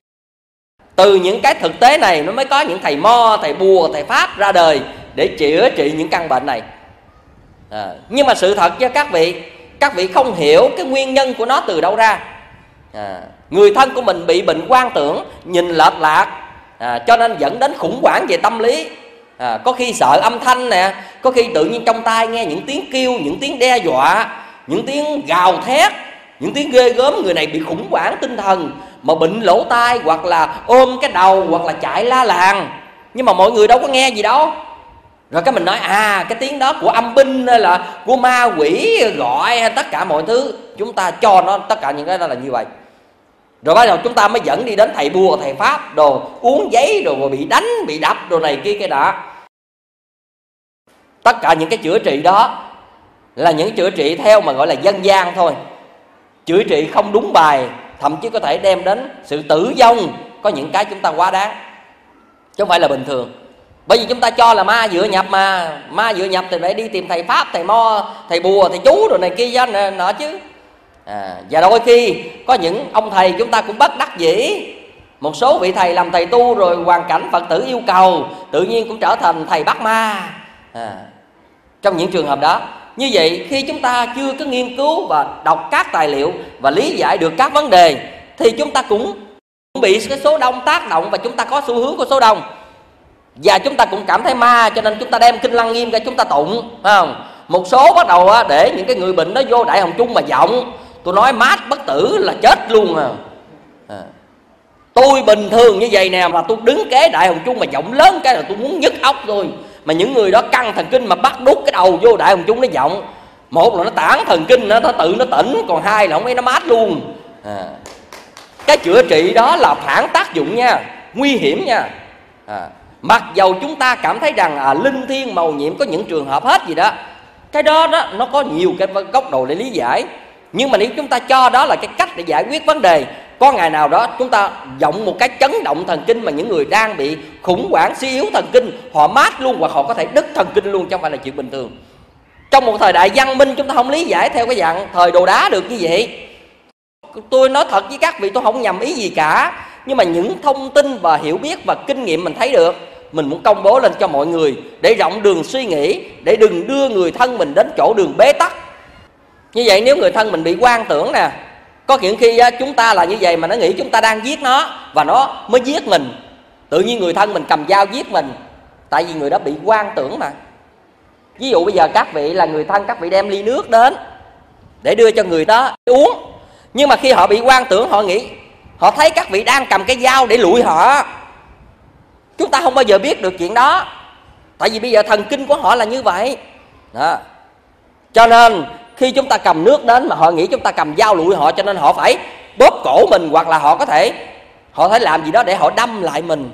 Từ những cái thực tế này nó mới có những thầy mo, thầy bùa, thầy pháp ra đời để chữa trị những căn bệnh này. Nhưng mà sự thật cho các vị không hiểu cái nguyên nhân của nó từ đâu ra. Người thân của mình bị bệnh quan tưởng, nhìn lệch lạc, cho nên dẫn đến khủng hoảng về tâm lý. Có khi sợ âm thanh nè, có khi tự nhiên trong tai nghe những tiếng kêu, những tiếng đe dọa, những tiếng gào thét, những tiếng ghê gớm. Người này bị khủng hoảng tinh thần mà bệnh lỗ tai, hoặc là ôm cái đầu, hoặc là chạy la làng. Nhưng mà mọi người đâu có nghe gì đâu. Rồi cái mình nói cái tiếng đó của âm binh hay là của ma quỷ gọi hay tất cả mọi thứ, chúng ta cho nó tất cả những cái đó là như vậy. Rồi bắt đầu chúng ta mới dẫn đi đến thầy bùa, thầy pháp đồ, uống giấy rồi bị đánh, bị đập đồ này kia cái đã. Tất cả những cái chữa trị đó là những chữa trị theo mà gọi là dân gian thôi. Chữa trị không đúng bài, thậm chí có thể đem đến sự tử vong. Có những cái chúng ta quá đáng, chứ không phải là bình thường. Bởi vì chúng ta cho là ma dựa nhập, mà ma dựa nhập thì phải đi tìm thầy pháp, thầy mo, thầy bùa, thầy chú rồi này kia nọ chứ. Và đôi khi có những ông thầy chúng ta cũng bất đắc dĩ. Một số vị thầy làm thầy tu rồi hoàn cảnh Phật tử yêu cầu, tự nhiên cũng trở thành thầy bắt ma. Trong những trường hợp đó, như vậy khi chúng ta chưa có nghiên cứu và đọc các tài liệu và lý giải được các vấn đề, thì chúng ta cũng bị cái số đông tác động, và chúng ta có xu hướng của số đông. Và chúng ta cũng cảm thấy ma, cho nên chúng ta đem Kinh Lăng Nghiêm ra chúng ta tụng, phải không? Một số bắt đầu để những cái người bệnh đó vô Đại Hồng Chung mà giọng. Tôi nói mát bất tử là chết luôn Tôi bình thường như vậy nè, mà tôi đứng kế Đại Hồng Chung mà giọng lớn cái là tôi muốn nhức óc thôi. Mà những người đó căng thần kinh mà bắt đút cái đầu vô Đại Hồng Chung nó giọng. Một là nó tản thần kinh, nó tự nó tỉnh, còn hai là không ấy nó mát luôn. Cái chữa trị đó là phản tác dụng nha, nguy hiểm nha. Mặc dầu chúng ta cảm thấy rằng linh thiêng mầu nhiệm, có những trường hợp hết gì đó, cái đó nó có nhiều cái góc độ để lý giải. Nhưng mà nếu chúng ta cho đó là cái cách để giải quyết vấn đề, có ngày nào đó chúng ta giọng một cái chấn động thần kinh mà những người đang bị khủng hoảng suy yếu thần kinh, họ mát luôn, hoặc họ có thể đứt thần kinh luôn, chứ không phải là chuyện bình thường. Trong một thời đại văn minh, chúng ta không lý giải theo cái dạng thời đồ đá được như vậy. Tôi nói thật với các vị, tôi không nhầm ý gì cả, nhưng mà những thông tin và hiểu biết và kinh nghiệm mình thấy được, mình muốn công bố lên cho mọi người để rộng đường suy nghĩ, để đừng đưa người thân mình đến chỗ đường bế tắc. Như vậy nếu người thân mình bị quan tưởng nè, có những khi chúng ta là như vậy mà nó nghĩ chúng ta đang giết nó và nó mới giết mình. Tự nhiên người thân mình cầm dao giết mình, tại vì người đó bị quan tưởng mà. Ví dụ bây giờ các vị là người thân, các vị đem ly nước đến để đưa cho người đó uống, nhưng mà khi họ bị quan tưởng, họ nghĩ, họ thấy các vị đang cầm cái dao để lụi họ. Chúng ta không bao giờ biết được chuyện đó, tại vì bây giờ thần kinh của họ là như vậy đó. Cho nên khi chúng ta cầm nước đến mà họ nghĩ chúng ta cầm dao lụi họ, cho nên họ phải bóp cổ mình, hoặc là họ có thể làm gì đó để họ đâm lại mình.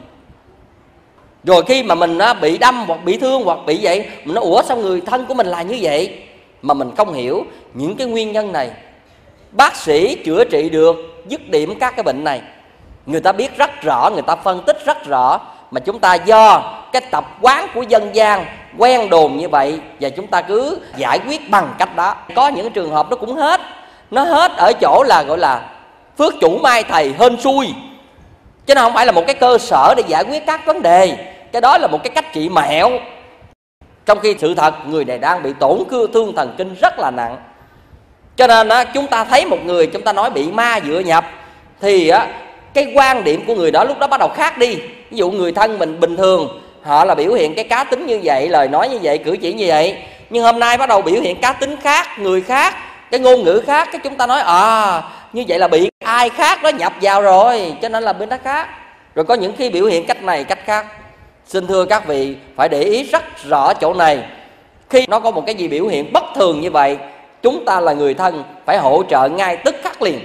Rồi khi mà mình bị đâm hoặc bị thương hoặc bị vậy, mình nói ủa sao người thân của mình là như vậy, mà mình không hiểu những cái nguyên nhân này. Bác sĩ chữa trị được dứt điểm các cái bệnh này, người ta biết rất rõ, người ta phân tích rất rõ, mà chúng ta do cái tập quán của dân gian quen đồn như vậy, và chúng ta cứ giải quyết bằng cách đó. Có những trường hợp nó cũng hết. Nó hết ở chỗ là gọi là phước chủ mai thầy hên xui, chứ nó không phải là một cái cơ sở để giải quyết các vấn đề. Cái đó là một cái cách trị mẹo, trong khi sự thật người này đang bị tổn thương thần kinh rất là nặng. Cho nên chúng ta thấy một người, chúng ta nói bị ma dựa nhập, thì cái quan điểm của người đó lúc đó bắt đầu khác đi. Ví dụ người thân mình bình thường, họ là biểu hiện cái cá tính như vậy, lời nói như vậy, cử chỉ như vậy, nhưng hôm nay bắt đầu biểu hiện cá tính khác, người khác, cái ngôn ngữ khác, cái chúng ta nói như vậy là bị ai khác đó nhập vào rồi, cho nên là bên đó khác. Rồi có những khi biểu hiện cách này cách khác. Xin thưa các vị phải để ý rất rõ chỗ này. Khi nó có một cái gì biểu hiện bất thường như vậy, chúng ta là người thân phải hỗ trợ ngay tức khắc liền.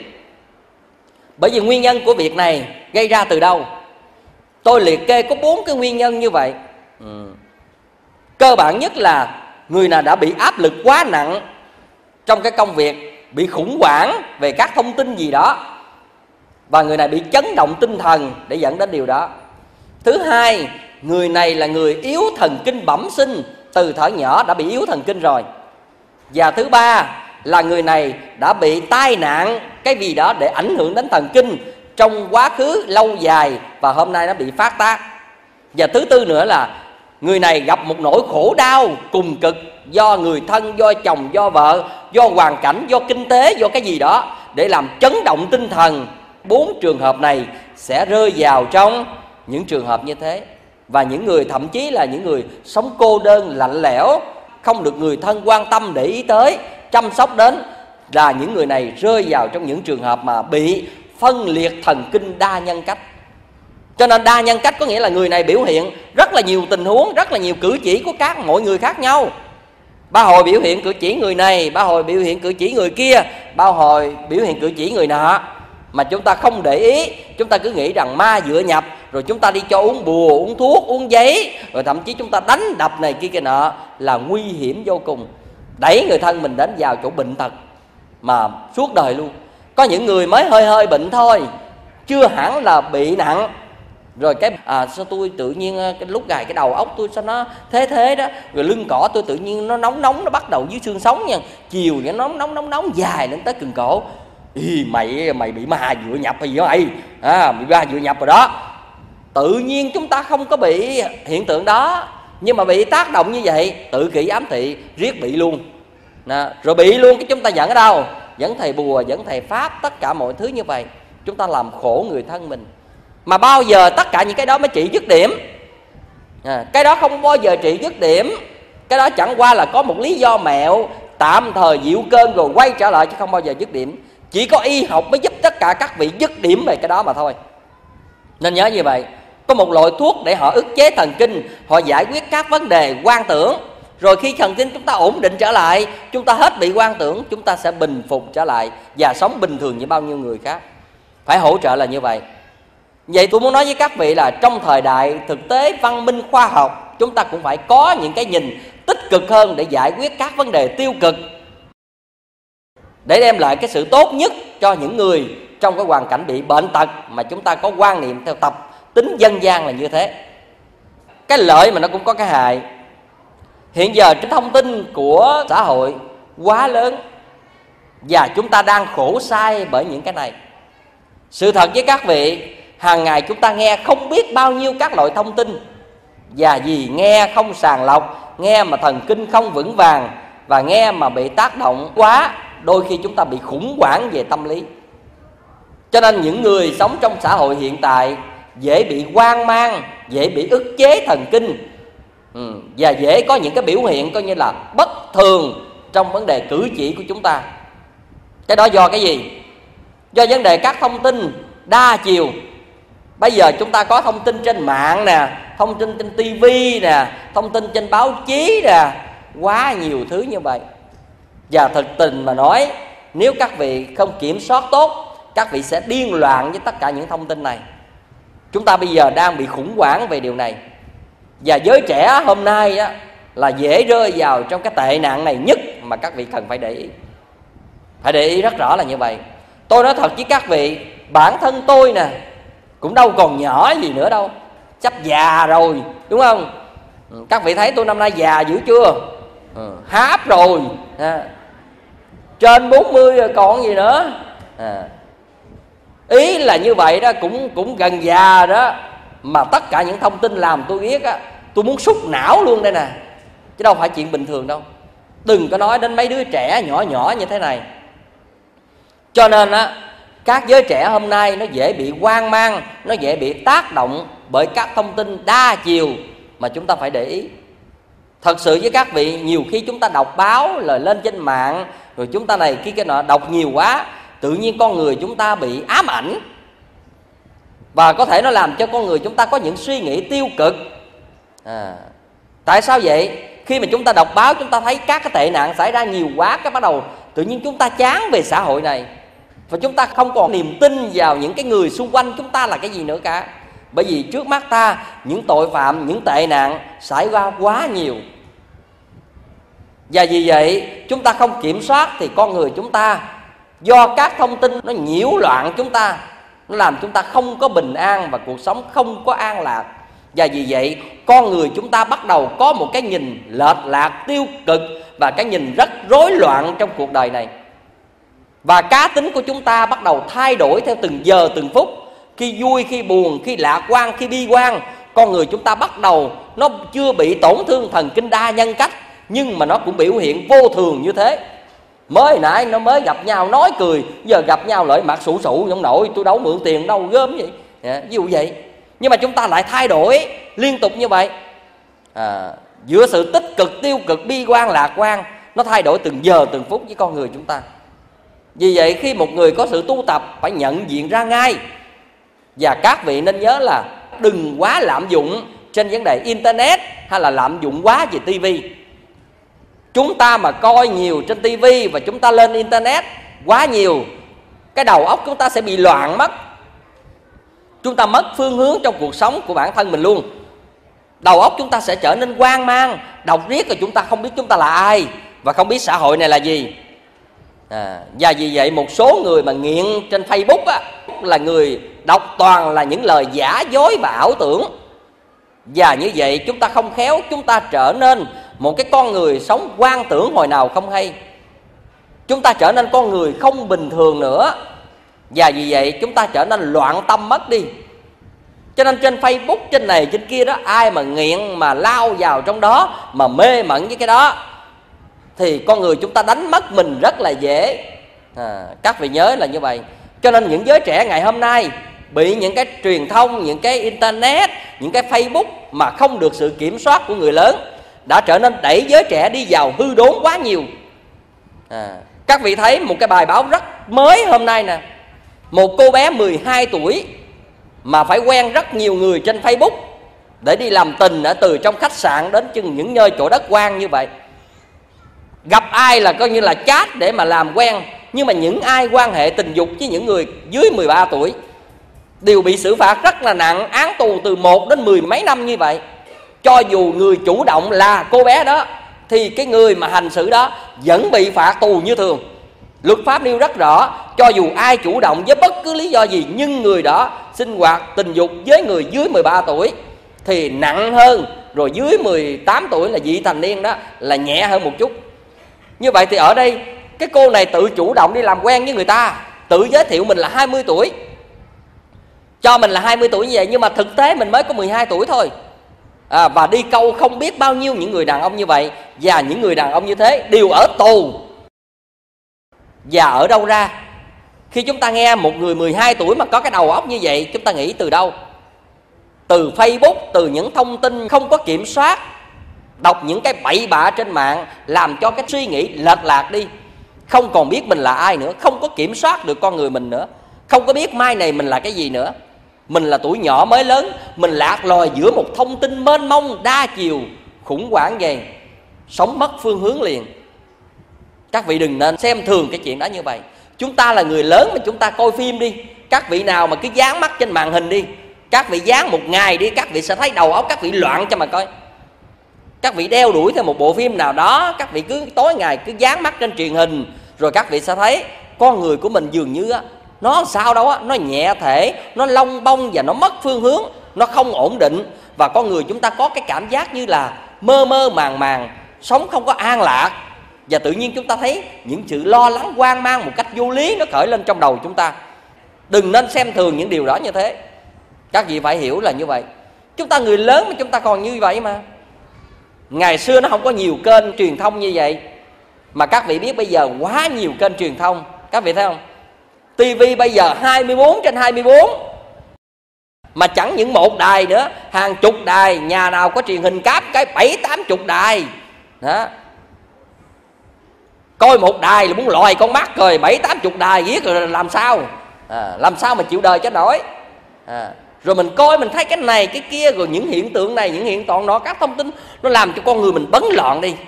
Bởi vì nguyên nhân của việc này gây ra từ đâu? Tôi liệt kê có 4 cái nguyên nhân như vậy. Cơ bản nhất là người nào đã bị áp lực quá nặng trong cái công việc, bị khủng hoảng về các thông tin gì đó, và người này bị chấn động tinh thần để dẫn đến điều đó. Thứ hai, người này là người yếu thần kinh bẩm sinh, từ thuở nhỏ đã bị yếu thần kinh rồi. Và thứ ba là người này đã bị tai nạn cái gì đó để ảnh hưởng đến thần kinh trong quá khứ lâu dài, và hôm nay nó bị phát tác. Và thứ tư nữa là người này gặp một nỗi khổ đau cùng cực do người thân, do chồng, do vợ, do hoàn cảnh, do kinh tế, do cái gì đó để làm chấn động tinh thần. 4 trường hợp này sẽ rơi vào trong những trường hợp như thế. Và những người thậm chí là những người sống cô đơn, lạnh lẽo, không được người thân quan tâm để ý tới, chăm sóc đến, là những người này rơi vào trong những trường hợp mà bị phân liệt thần kinh đa nhân cách. Cho nên đa nhân cách có nghĩa là người này biểu hiện rất là nhiều tình huống, rất là nhiều cử chỉ của mọi người khác nhau. Ba hồi biểu hiện cử chỉ người này, ba hồi biểu hiện cử chỉ người kia, ba hồi biểu hiện cử chỉ người nọ. Mà chúng ta không để ý, chúng ta cứ nghĩ rằng ma dựa nhập, rồi chúng ta đi cho uống bùa, uống thuốc, uống giấy, rồi thậm chí chúng ta đánh đập này kia nọ, là nguy hiểm vô cùng, đẩy người thân mình đến vào chỗ bệnh tật mà suốt đời luôn. Có những người mới hơi bệnh thôi, chưa hẳn là bị nặng, rồi sao tôi tự nhiên cái lúc gài cái đầu óc tôi sao nó thế đó, rồi lưng cỏ tôi tự nhiên nó nóng, nó bắt đầu dưới xương sống nha, chiều nó nóng dài lên tới cần cổ. Mày bị ma dựa nhập hay gì vậy? Bị ma dựa nhập rồi đó. Tự nhiên chúng ta không có bị hiện tượng đó, nhưng mà bị tác động như vậy, tự kỷ ám thị riết bị luôn. Rồi bị luôn cái chúng ta dẫn ở đâu? Dẫn thầy bùa, dẫn thầy pháp, tất cả mọi thứ như vậy. Chúng ta làm khổ người thân mình. Mà bao giờ tất cả những cái đó mới trị dứt điểm? Cái đó không bao giờ trị dứt điểm. Cái đó chẳng qua là có một lý do mẹo tạm thời dịu cơn rồi quay trở lại, chứ không bao giờ dứt điểm. Chỉ có y học mới giúp tất cả các vị dứt điểm về cái đó mà thôi. Nên nhớ như vậy. Có một loại thuốc để họ ức chế thần kinh, họ giải quyết các vấn đề quan tưởng. Rồi khi thần kinh chúng ta ổn định trở lại, chúng ta hết bị quan tưởng, chúng ta sẽ bình phục trở lại và sống bình thường như bao nhiêu người khác. Phải hỗ trợ là như vậy. Vậy tôi muốn nói với các vị là trong thời đại thực tế văn minh khoa học, chúng ta cũng phải có những cái nhìn tích cực hơn để giải quyết các vấn đề tiêu cực, để đem lại cái sự tốt nhất cho những người trong cái hoàn cảnh bị bệnh tật mà chúng ta có quan niệm theo tập tính dân gian là như thế. Cái lợi mà nó cũng có cái hại. Hiện giờ cái thông tin của xã hội quá lớn và chúng ta đang khổ sai bởi những cái này. Sự thật với các vị, hàng ngày chúng ta nghe không biết bao nhiêu các loại thông tin, và vì nghe không sàng lọc, nghe mà thần kinh không vững vàng, và nghe mà bị tác động quá, đôi khi chúng ta bị khủng hoảng về tâm lý. Cho nên những người sống trong xã hội hiện tại dễ bị hoang mang, dễ bị ức chế thần kinh, và dễ có những cái biểu hiện coi như là bất thường trong vấn đề cử chỉ của chúng ta. Cái đó do cái gì? Do vấn đề các thông tin đa chiều. Bây giờ chúng ta có thông tin trên mạng nè, thông tin trên tivi nè, thông tin trên báo chí nè, quá nhiều thứ như vậy. Và thực tình mà nói, nếu các vị không kiểm soát tốt, các vị sẽ điên loạn với tất cả những thông tin này. Chúng ta bây giờ đang bị khủng hoảng về điều này. Và giới trẻ hôm nay á, là dễ rơi vào trong cái tệ nạn này nhất mà các vị cần phải để ý. Phải để ý rất rõ là như vậy. Tôi nói thật với các vị, bản thân tôi nè cũng đâu còn nhỏ gì nữa đâu, sắp già rồi, đúng không? Các vị thấy tôi năm nay già dữ chưa? Háp rồi, trên 40 rồi còn gì nữa. Ý là như vậy đó, cũng gần già đó. Mà tất cả những thông tin làm tôi biết á, tôi muốn sút não luôn đây nè, chứ đâu phải chuyện bình thường đâu. Đừng có nói đến mấy đứa trẻ nhỏ nhỏ như thế này. Cho nên á, các giới trẻ hôm nay nó dễ bị hoang mang, nó dễ bị tác động bởi các thông tin đa chiều mà chúng ta phải để ý. Thật sự với các vị, nhiều khi chúng ta đọc báo rồi lên trên mạng, rồi chúng ta này kia nọ, đọc nhiều quá, tự nhiên con người chúng ta bị ám ảnh. Và có thể nó làm cho con người chúng ta có những suy nghĩ tiêu cực. Tại sao vậy? Khi mà chúng ta đọc báo, chúng ta thấy các cái tệ nạn xảy ra nhiều quá, cái bắt đầu tự nhiên chúng ta chán về xã hội này. Và chúng ta không còn niềm tin vào những cái người xung quanh chúng ta là cái gì nữa cả. Bởi vì trước mắt ta, những tội phạm, những tệ nạn xảy ra quá nhiều. Và vì vậy, chúng ta không kiểm soát thì con người chúng ta, do các thông tin nó nhiễu loạn chúng ta, nó làm chúng ta không có bình an và cuộc sống không có an lạc. Và vì vậy, con người chúng ta bắt đầu có một cái nhìn lệch lạc, tiêu cực, và cái nhìn rất rối loạn trong cuộc đời này. Và cá tính của chúng ta bắt đầu thay đổi theo từng giờ từng phút. Khi vui, khi buồn, khi lạc quan, khi bi quan, con người chúng ta bắt đầu, nó chưa bị tổn thương thần kinh đa nhân cách, nhưng mà nó cũng biểu hiện vô thường như thế. Mới nãy nó mới gặp nhau nói cười, giờ gặp nhau lại mặt sụ ông nội, tôi đâu mượn tiền đâu gớm vậy. Ví dụ vậy. Nhưng mà chúng ta lại thay đổi liên tục như vậy. Giữa sự tích cực, tiêu cực, bi quan, lạc quan, nó thay đổi từng giờ từng phút với con người chúng ta. Vì vậy khi một người có sự tu tập phải nhận diện ra ngay. Và các vị nên nhớ là đừng quá lạm dụng trên vấn đề internet hay là lạm dụng quá về tivi. Chúng ta mà coi nhiều trên tivi và chúng ta lên internet quá nhiều, cái đầu óc chúng ta sẽ bị loạn mất. Chúng ta mất phương hướng trong cuộc sống của bản thân mình luôn. Đầu óc chúng ta sẽ trở nên hoang mang, đọc riết rồi chúng ta không biết chúng ta là ai và không biết xã hội này là gì. Và vì vậy một số người mà nghiện trên Facebook á, là người đọc toàn là những lời giả dối và ảo tưởng. Và như vậy chúng ta không khéo, chúng ta trở nên một cái con người sống hoang tưởng hồi nào không hay. Chúng ta trở nên con người không bình thường nữa. Và vì vậy chúng ta trở nên loạn tâm mất đi. Cho nên trên Facebook, trên này, trên kia đó, ai mà nghiện mà lao vào trong đó, mà mê mẩn với cái đó, thì con người chúng ta đánh mất mình rất là dễ. Các vị nhớ là như vậy. Cho nên những giới trẻ ngày hôm nay bị những cái truyền thông, những cái internet, những cái Facebook mà không được sự kiểm soát của người lớn, đã trở nên đẩy giới trẻ đi vào hư đốn quá nhiều. Các vị thấy một cái bài báo rất mới hôm nay nè. Một cô bé 12 tuổi mà phải quen rất nhiều người trên Facebook để đi làm tình, ở từ trong khách sạn đến chừng những nơi chỗ đất hoang như vậy. Gặp ai là coi như là chat để mà làm quen. Nhưng mà những ai quan hệ tình dục với những người dưới 13 tuổi đều bị xử phạt rất là nặng, án tù từ 1 đến 10 mấy năm như vậy. Cho dù người chủ động là cô bé đó, thì cái người mà hành xử đó vẫn bị phạt tù như thường. Luật pháp nêu rất rõ, cho dù ai chủ động với bất cứ lý do gì, nhưng người đó sinh hoạt tình dục với người dưới 13 tuổi thì nặng hơn. Rồi dưới 18 tuổi là vị thành niên đó, là nhẹ hơn một chút. Như vậy thì ở đây cái cô này tự chủ động đi làm quen với người ta, tự giới thiệu mình là 20 tuổi, cho mình là 20 tuổi như vậy, nhưng mà thực tế mình mới có 12 tuổi thôi. Và đi câu không biết bao nhiêu những người đàn ông như vậy. Và những người đàn ông như thế đều ở tù. Và ở đâu ra? Khi chúng ta nghe một người 12 tuổi mà có cái đầu óc như vậy, chúng ta nghĩ từ đâu? Từ Facebook, từ những thông tin không có kiểm soát, đọc những cái bậy bạ trên mạng, làm cho cái suy nghĩ lệch lạc đi. Không còn biết mình là ai nữa, không có kiểm soát được con người mình nữa, không có biết mai này mình là cái gì nữa. Mình là tuổi nhỏ mới lớn, mình lạc lòi giữa một thông tin mênh mông đa chiều khủng hoảng vậy, sống mất phương hướng liền. Các vị đừng nên xem thường cái chuyện đó như vậy. Chúng ta là người lớn mà chúng ta coi phim đi. Các vị nào mà cứ dán mắt trên màn hình đi, các vị dán một ngày đi, các vị sẽ thấy đầu óc các vị loạn cho mà coi. Các vị đeo đuổi theo một bộ phim nào đó, các vị cứ tối ngày cứ dán mắt trên truyền hình, rồi các vị sẽ thấy con người của mình dường như á, nó sao đâu á, nó nhẹ thể, nó lông bông và nó mất phương hướng, nó không ổn định. Và con người chúng ta có cái cảm giác như là mơ mơ màng màng, sống không có an lạc. Và tự nhiên chúng ta thấy những sự lo lắng hoang mang một cách vô lý nó khởi lên trong đầu chúng ta. Đừng nên xem thường những điều đó như thế. Các vị phải hiểu là như vậy. Chúng ta người lớn mà chúng ta còn như vậy mà. Ngày xưa nó không có nhiều kênh truyền thông như vậy, mà các vị biết bây giờ quá nhiều kênh truyền thông. Các vị thấy không? TV bây giờ 24/24, mà chẳng những một đài nữa, hàng chục đài. Nhà nào có truyền hình cáp cái 70-80 đài đó. Coi một đài là muốn lòi con mắt rồi, 70-80 đài viết rồi làm sao? Làm sao mà chịu đời cho nổi? Rồi mình coi mình thấy cái này cái kia, rồi những hiện tượng này những hiện tượng đó, các thông tin nó làm cho con người mình bấn loạn đi.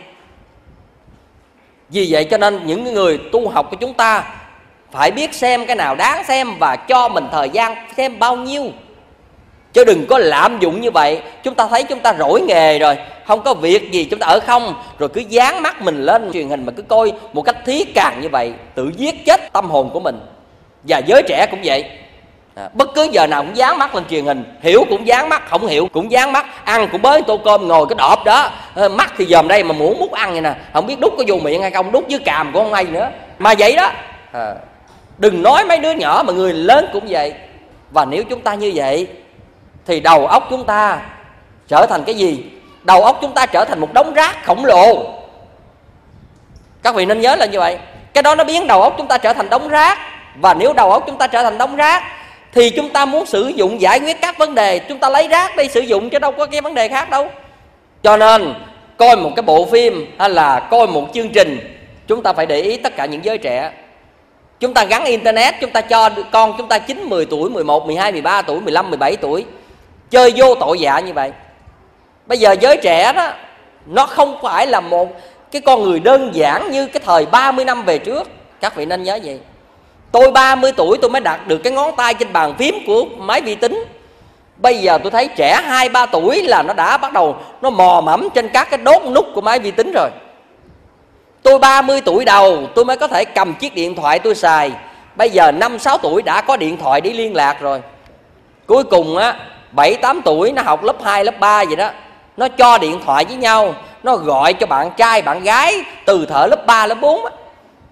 Vì vậy cho nên những người tu học của chúng ta phải biết xem cái nào đáng xem và cho mình thời gian xem bao nhiêu, chứ đừng có lạm dụng như vậy. Chúng ta thấy chúng ta rỗi nghề rồi, không có việc gì, chúng ta ở không, rồi cứ dán mắt mình lên truyền hình mà cứ coi một cách thí càng như vậy, tự giết chết tâm hồn của mình. Và giới trẻ cũng vậy, bất cứ giờ nào cũng dán mắt lên truyền hình, hiểu cũng dán mắt, không hiểu cũng dán mắt, ăn cũng bới tô cơm ngồi cái đọp đó, mắt thì dòm đây mà muốn múc ăn vậy nè, không biết đút có vô miệng hay không, đút dưới càm cũng không hay nữa, mà vậy đó. Đừng nói mấy đứa nhỏ mà người lớn cũng vậy. Và nếu chúng ta như vậy thì đầu óc chúng ta trở thành cái gì? Đầu óc chúng ta trở thành một đống rác khổng lồ. Các vị nên nhớ là như vậy. Cái đó nó biến đầu óc chúng ta trở thành đống rác. Và nếu đầu óc chúng ta trở thành đống rác thì chúng ta muốn sử dụng giải quyết các vấn đề, chúng ta lấy rác đi sử dụng chứ đâu có cái vấn đề khác đâu. Cho nên coi một cái bộ phim hay là coi một chương trình, chúng ta phải để ý tất cả những giới trẻ. Chúng ta gắn internet, chúng ta cho con chúng ta 9, 10 tuổi, 11, 12, 13 tuổi, 15, 17 tuổi chơi vô tội vạ như vậy. Bây giờ giới trẻ đó, nó không phải là một cái con người đơn giản như cái thời 30 năm về trước. Các vị nên nhớ vậy. Tôi 30 tuổi tôi mới đặt được cái ngón tay trên bàn phím của máy vi tính. Bây giờ tôi thấy trẻ 2-3 tuổi là nó đã bắt đầu nó mò mẫm trên các cái đốt nút của máy vi tính rồi. Tôi 30 tuổi đầu tôi mới có thể cầm chiếc điện thoại tôi xài. Bây giờ 5-6 tuổi đã có điện thoại để liên lạc rồi. Cuối cùng á 7-8 tuổi nó học lớp 2, lớp 3 vậy đó, nó cho điện thoại với nhau, nó gọi cho bạn trai, bạn gái từ thở lớp 3, lớp 4 á.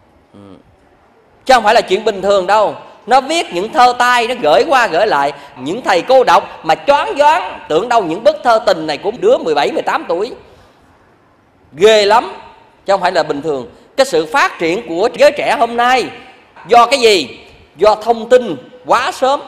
Chứ không phải là chuyện bình thường đâu. Nó viết những thơ tay, nó gửi qua gửi lại. Những thầy cô đọc mà choáng váng, tưởng đâu những bức thơ tình này của đứa 17-18 tuổi. Ghê lắm, chứ không phải là bình thường. Cái sự phát triển của giới trẻ hôm nay do cái gì? Do thông tin quá sớm,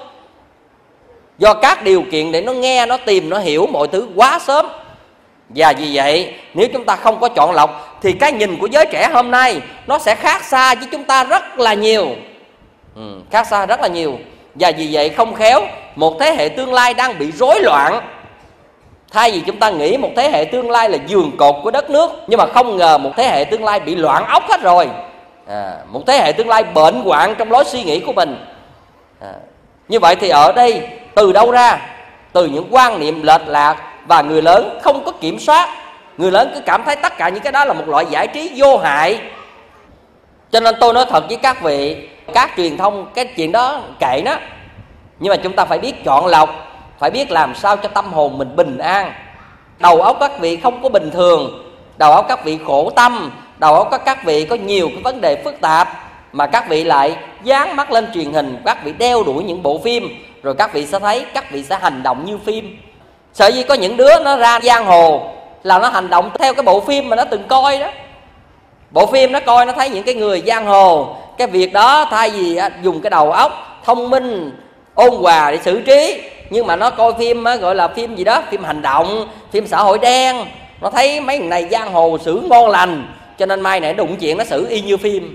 do các điều kiện để nó nghe, nó tìm, nó hiểu mọi thứ quá sớm. Và vì vậy nếu chúng ta không có chọn lọc thì cái nhìn của giới trẻ hôm nay nó sẽ khác xa với chúng ta rất là nhiều. Khác xa rất là nhiều. Và vì vậy không khéo một thế hệ tương lai đang bị rối loạn. Thay vì chúng ta nghĩ một thế hệ tương lai là giường cột của đất nước, nhưng mà không ngờ một thế hệ tương lai bị loạn óc hết rồi. Một thế hệ tương lai bệnh hoạn trong lối suy nghĩ của mình. Như vậy thì ở đây từ đâu ra? Từ những quan niệm lệch lạc. Và người lớn không có kiểm soát. Người lớn cứ cảm thấy tất cả những cái đó là một loại giải trí vô hại. Cho nên tôi nói thật với các vị, các truyền thông cái chuyện đó kệ nó. Nhưng mà chúng ta phải biết chọn lọc, phải biết làm sao cho tâm hồn mình bình an. Đầu óc các vị không có bình thường, đầu óc các vị khổ tâm, đầu óc các vị có nhiều cái vấn đề phức tạp, mà các vị lại dán mắt lên truyền hình, các vị đeo đuổi những bộ phim, rồi các vị sẽ thấy các vị sẽ hành động như phim. Sợ gì có những đứa nó ra giang hồ là nó hành động theo cái bộ phim mà nó từng coi đó. Bộ phim nó coi, nó thấy những cái người giang hồ, cái việc đó thay vì dùng cái đầu óc thông minh ôn hòa để xử trí, nhưng mà nó coi phim gọi là phim gì đó, phim hành động, phim xã hội đen. Nó thấy mấy người này giang hồ xử ngon lành, cho nên mai này đụng chuyện nó xử y như phim.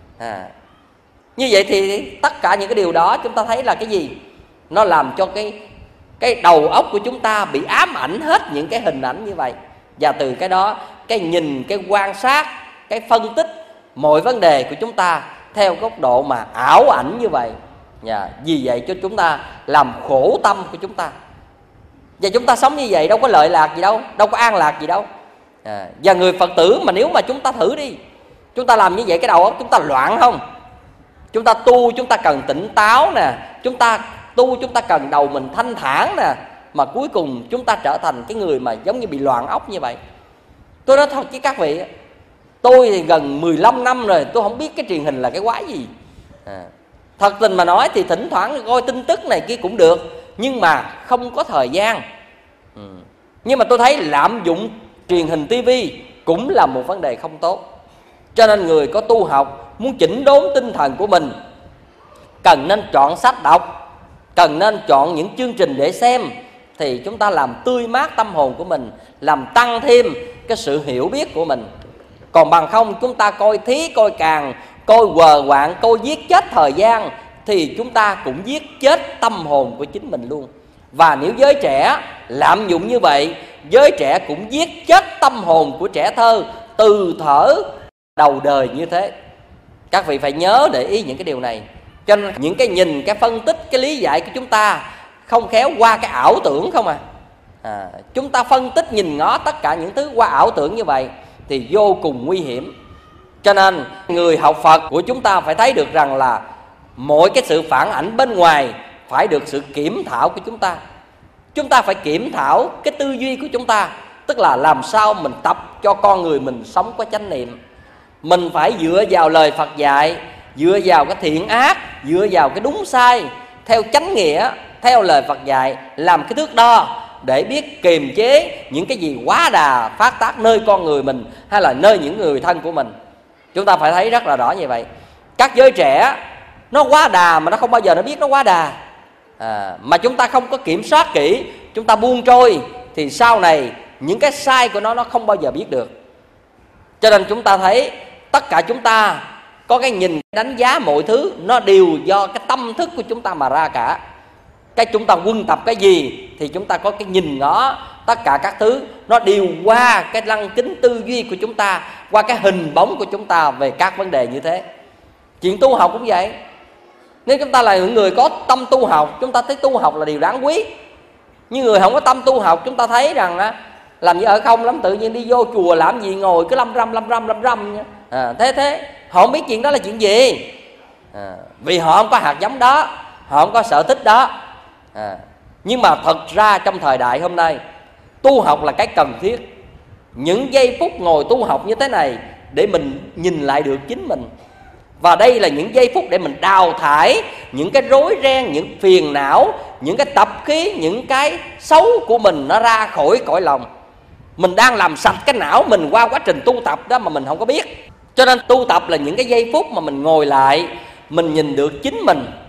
Như vậy thì tất cả những cái điều đó chúng ta thấy là cái gì? Nó làm cho cái đầu óc của chúng ta bị ám ảnh hết những cái hình ảnh như vậy. Và từ cái đó, cái nhìn, cái quan sát, cái phân tích mọi vấn đề của chúng ta theo góc độ mà ảo ảnh như vậy. Vì vậy cho chúng ta làm khổ tâm của chúng ta. Và chúng ta sống như vậy đâu có lợi lạc gì đâu, đâu có an lạc gì đâu. Và người Phật tử mà nếu mà chúng ta thử đi, chúng ta làm như vậy cái đầu óc chúng ta loạn không? Chúng ta tu chúng ta cần tỉnh táo nè, chúng ta tu chúng ta cần đầu mình thanh thản nè, mà cuối cùng chúng ta trở thành cái người mà giống như bị loạn óc như vậy. Tôi nói thật với các vị, tôi thì gần 15 năm rồi, tôi không biết cái truyền hình là cái quái gì. Thật tình mà nói thì thỉnh thoảng coi tin tức này kia cũng được, nhưng mà không có thời gian. Nhưng mà tôi thấy lạm dụng truyền hình tivi cũng là một vấn đề không tốt. Cho nên người có tu học muốn chỉnh đốn tinh thần của mình, cần nên chọn sách đọc, cần nên chọn những chương trình để xem, thì chúng ta làm tươi mát tâm hồn của mình, làm tăng thêm cái sự hiểu biết của mình. Còn bằng không chúng ta coi thí, coi càng, coi quờ quạng, coi giết chết thời gian, thì chúng ta cũng giết chết tâm hồn của chính mình luôn. Và nếu giới trẻ lạm dụng như vậy, giới trẻ cũng giết chết tâm hồn của trẻ thơ từ thở đầu đời như thế. Các vị phải nhớ để ý những cái điều này. Cho nên những cái nhìn, cái phân tích, cái lý giải của chúng ta không khéo qua cái ảo tưởng không chúng ta phân tích nhìn ngó tất cả những thứ qua ảo tưởng như vậy thì vô cùng nguy hiểm. Cho nên người học Phật của chúng ta phải thấy được rằng là mỗi cái sự phản ảnh bên ngoài phải được sự kiểm thảo của chúng ta. Chúng ta phải kiểm thảo cái tư duy của chúng ta, tức là làm sao mình tập cho con người mình sống có chánh niệm. Mình phải dựa vào lời Phật dạy, dựa vào cái thiện ác, dựa vào cái đúng sai, theo chánh nghĩa, theo lời Phật dạy, làm cái thước đo để biết kiềm chế những cái gì quá đà phát tác nơi con người mình hay là nơi những người thân của mình. Chúng ta phải thấy rất là rõ như vậy. Các giới trẻ nó quá đà mà nó không bao giờ nó biết nó quá đà. Mà chúng ta không có kiểm soát kỹ, chúng ta buông trôi thì sau này những cái sai của nó không bao giờ biết được. Cho nên chúng ta thấy tất cả chúng ta có cái nhìn đánh giá mọi thứ, nó đều do cái tâm thức của chúng ta mà ra cả. cái chúng ta quân tập cái gì thì chúng ta có cái nhìn ngó tất cả các thứ, nó đều qua cái lăng kính tư duy của chúng ta, qua cái hình bóng của chúng ta về các vấn đề như thế. Chuyện tu học cũng vậy. Nếu chúng ta là những người có tâm tu học, chúng ta thấy tu học là điều đáng quý. Nhưng người không có tâm tu học, chúng ta thấy rằng làm như ở không lắm, tự nhiên đi vô chùa làm gì ngồi cứ lâm râm. Thế họ không biết chuyện đó là chuyện gì. Vì họ không có hạt giống đó, họ không có sở thích đó. Nhưng mà thật ra trong thời đại hôm nay, tu học là cái cần thiết. Những giây phút ngồi tu học như thế này để mình nhìn lại được chính mình. Và đây là những giây phút để mình đào thải những cái rối ren, những phiền não, những cái tập khí, những cái xấu của mình nó ra khỏi cõi lòng. Mình đang làm sạch cái não mình qua quá trình tu tập đó mà mình không có biết. Cho nên tu tập là những cái giây phút mà mình ngồi lại, mình nhìn được chính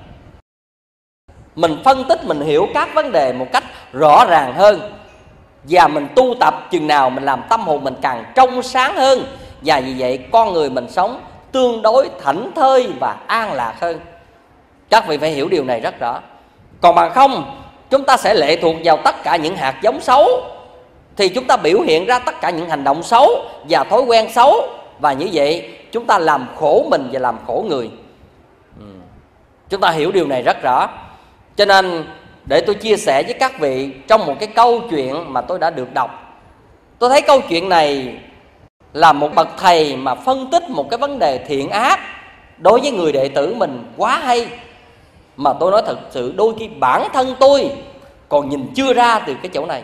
mình phân tích, mình hiểu các vấn đề một cách rõ ràng hơn. Và mình tu tập chừng nào mình làm tâm hồn mình càng trong sáng hơn. Và vì vậy con người mình sống tương đối thảnh thơi và an lạc hơn. Các vị phải hiểu điều này rất rõ. Còn bằng không, chúng ta sẽ lệ thuộc vào tất cả những hạt giống xấu, thì chúng ta biểu hiện ra tất cả những hành động xấu và thói quen xấu. Và như vậy chúng ta làm khổ mình và làm khổ người. Chúng ta hiểu điều này rất rõ. Cho nên để tôi chia sẻ với các vị trong một cái câu chuyện mà tôi đã được đọc. Tôi thấy câu chuyện này là một bậc thầy mà phân tích một cái vấn đề thiện ác đối với người đệ tử mình quá hay. Mà tôi nói thật sự đôi khi bản thân tôi còn nhìn chưa ra từ cái chỗ này.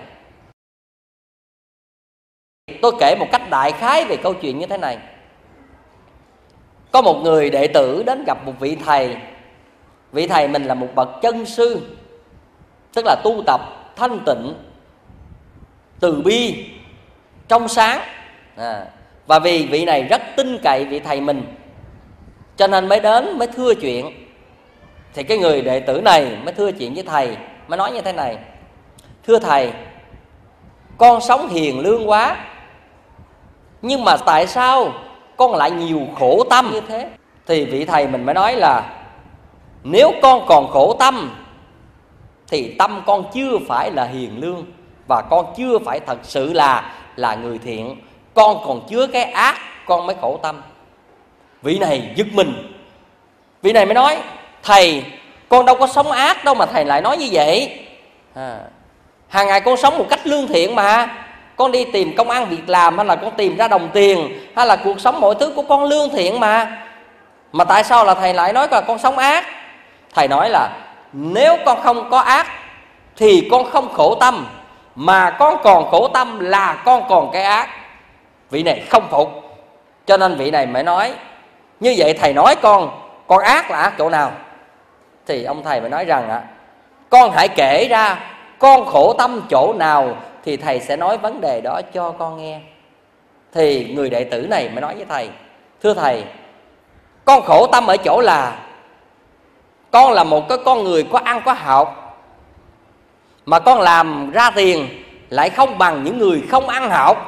Tôi kể một cách đại khái về câu chuyện như thế này. Có một người đệ tử đến gặp một vị thầy. Vị thầy mình là một bậc chân sư, tức là tu tập thanh tịnh, từ bi, trong sáng. Và vì vị này rất tin cậy vị thầy mình, cho nên mới đến, mới thưa chuyện. Thì cái người đệ tử này mới thưa chuyện với thầy, mới nói như thế này: thưa thầy, con sống hiền lương quá, nhưng mà tại sao con lại nhiều khổ tâm như thế? Thì vị thầy mình mới nói là nếu con còn khổ tâm thì tâm con chưa phải là hiền lương, và con chưa phải thật sự là người thiện. Con còn chứa cái ác, con mới khổ tâm. Vị này giật mình. Vị này mới nói: thầy, con đâu có sống ác đâu mà thầy lại nói như vậy. Hàng ngày con sống một cách lương thiện mà. Con đi tìm công ăn việc làm, hay là con tìm ra đồng tiền, hay là cuộc sống mọi thứ của con lương thiện mà. Mà tại sao là thầy lại nói là con sống ác? Thầy nói là nếu con không có ác thì con không khổ tâm, mà con còn khổ tâm là con còn cái ác. Vị này không phục, cho nên vị này mới nói: như vậy thầy nói con ác là ác chỗ nào? Thì ông thầy mới nói rằng con hãy kể ra con khổ tâm chỗ nào, thì thầy sẽ nói vấn đề đó cho con nghe. Thì người đệ tử này mới nói với thầy: thưa thầy, con khổ tâm ở chỗ là con là một cái con người có ăn có học, mà con làm ra tiền lại không bằng những người không ăn học.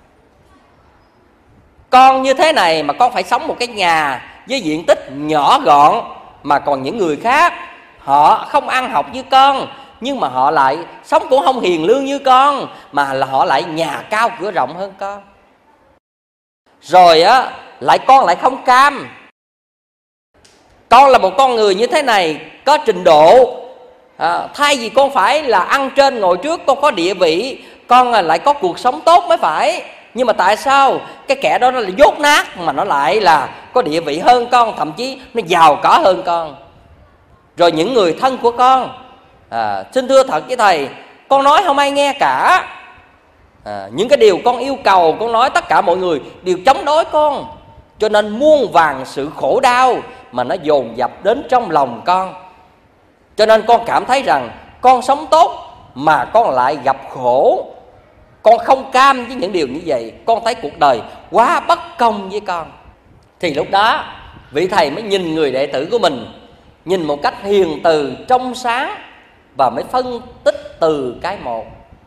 Con như thế này mà con phải sống một cái nhà với diện tích nhỏ gọn, mà còn những người khác họ không ăn học như con, nhưng mà họ lại sống cũng không hiền lương như con, mà là họ lại nhà cao cửa rộng hơn con. Rồi lại con lại không cam. Con là một con người như thế này, có trình độ, thay vì con phải là ăn trên ngồi trước, con có địa vị, con lại có cuộc sống tốt mới phải. Nhưng mà tại sao cái kẻ đó nó là dốt nát, mà nó lại là có địa vị hơn con, thậm chí nó giàu có hơn con. Rồi những người thân của con, xin thưa thật với thầy, con nói không ai nghe cả. Những cái điều con yêu cầu, con nói tất cả mọi người đều chống đối con. Cho nên muôn vàn sự khổ đau mà nó dồn dập đến trong lòng con. Cho nên con cảm thấy rằng con sống tốt mà con lại gặp khổ. Con không cam với những điều như vậy. Con thấy cuộc đời quá bất công với con. Thì lúc đó vị thầy mới nhìn người đệ tử của mình, nhìn một cách hiền từ trong sáng, và mới phân tích từ cái một.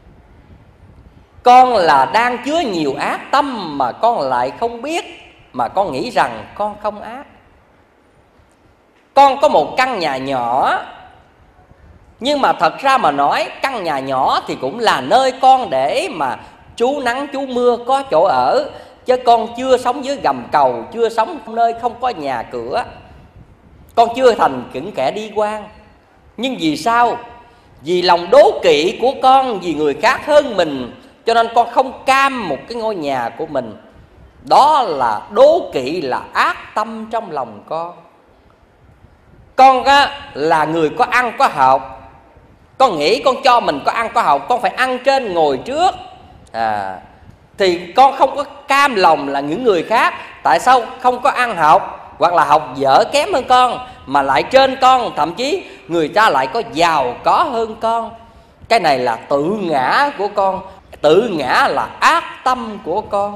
Con là đang chứa nhiều ác tâm mà con lại không biết, mà con nghĩ rằng con không ác. Con có một căn nhà nhỏ, Nhưng mà thật ra mà nói, căn nhà nhỏ thì cũng là nơi con để mà trú nắng trú mưa, có chỗ ở. Chứ con chưa sống dưới gầm cầu, chưa sống nơi không có nhà cửa, con chưa thành những kẻ đi quan. Nhưng vì sao? Vì lòng đố kỵ của con, vì người khác hơn mình, cho nên con không cam một cái ngôi nhà của mình. Đó là đố kỵ, là ác tâm trong lòng con. Con là người có ăn có học, con nghĩ con cho mình có ăn có học, con phải ăn trên ngồi trước, thì con không có cam lòng là những người khác tại sao không có ăn học, hoặc là học dở kém hơn con, mà lại trên con, thậm chí người ta lại có giàu có hơn con. Cái này là tự ngã của con. Tự ngã là ác tâm của con.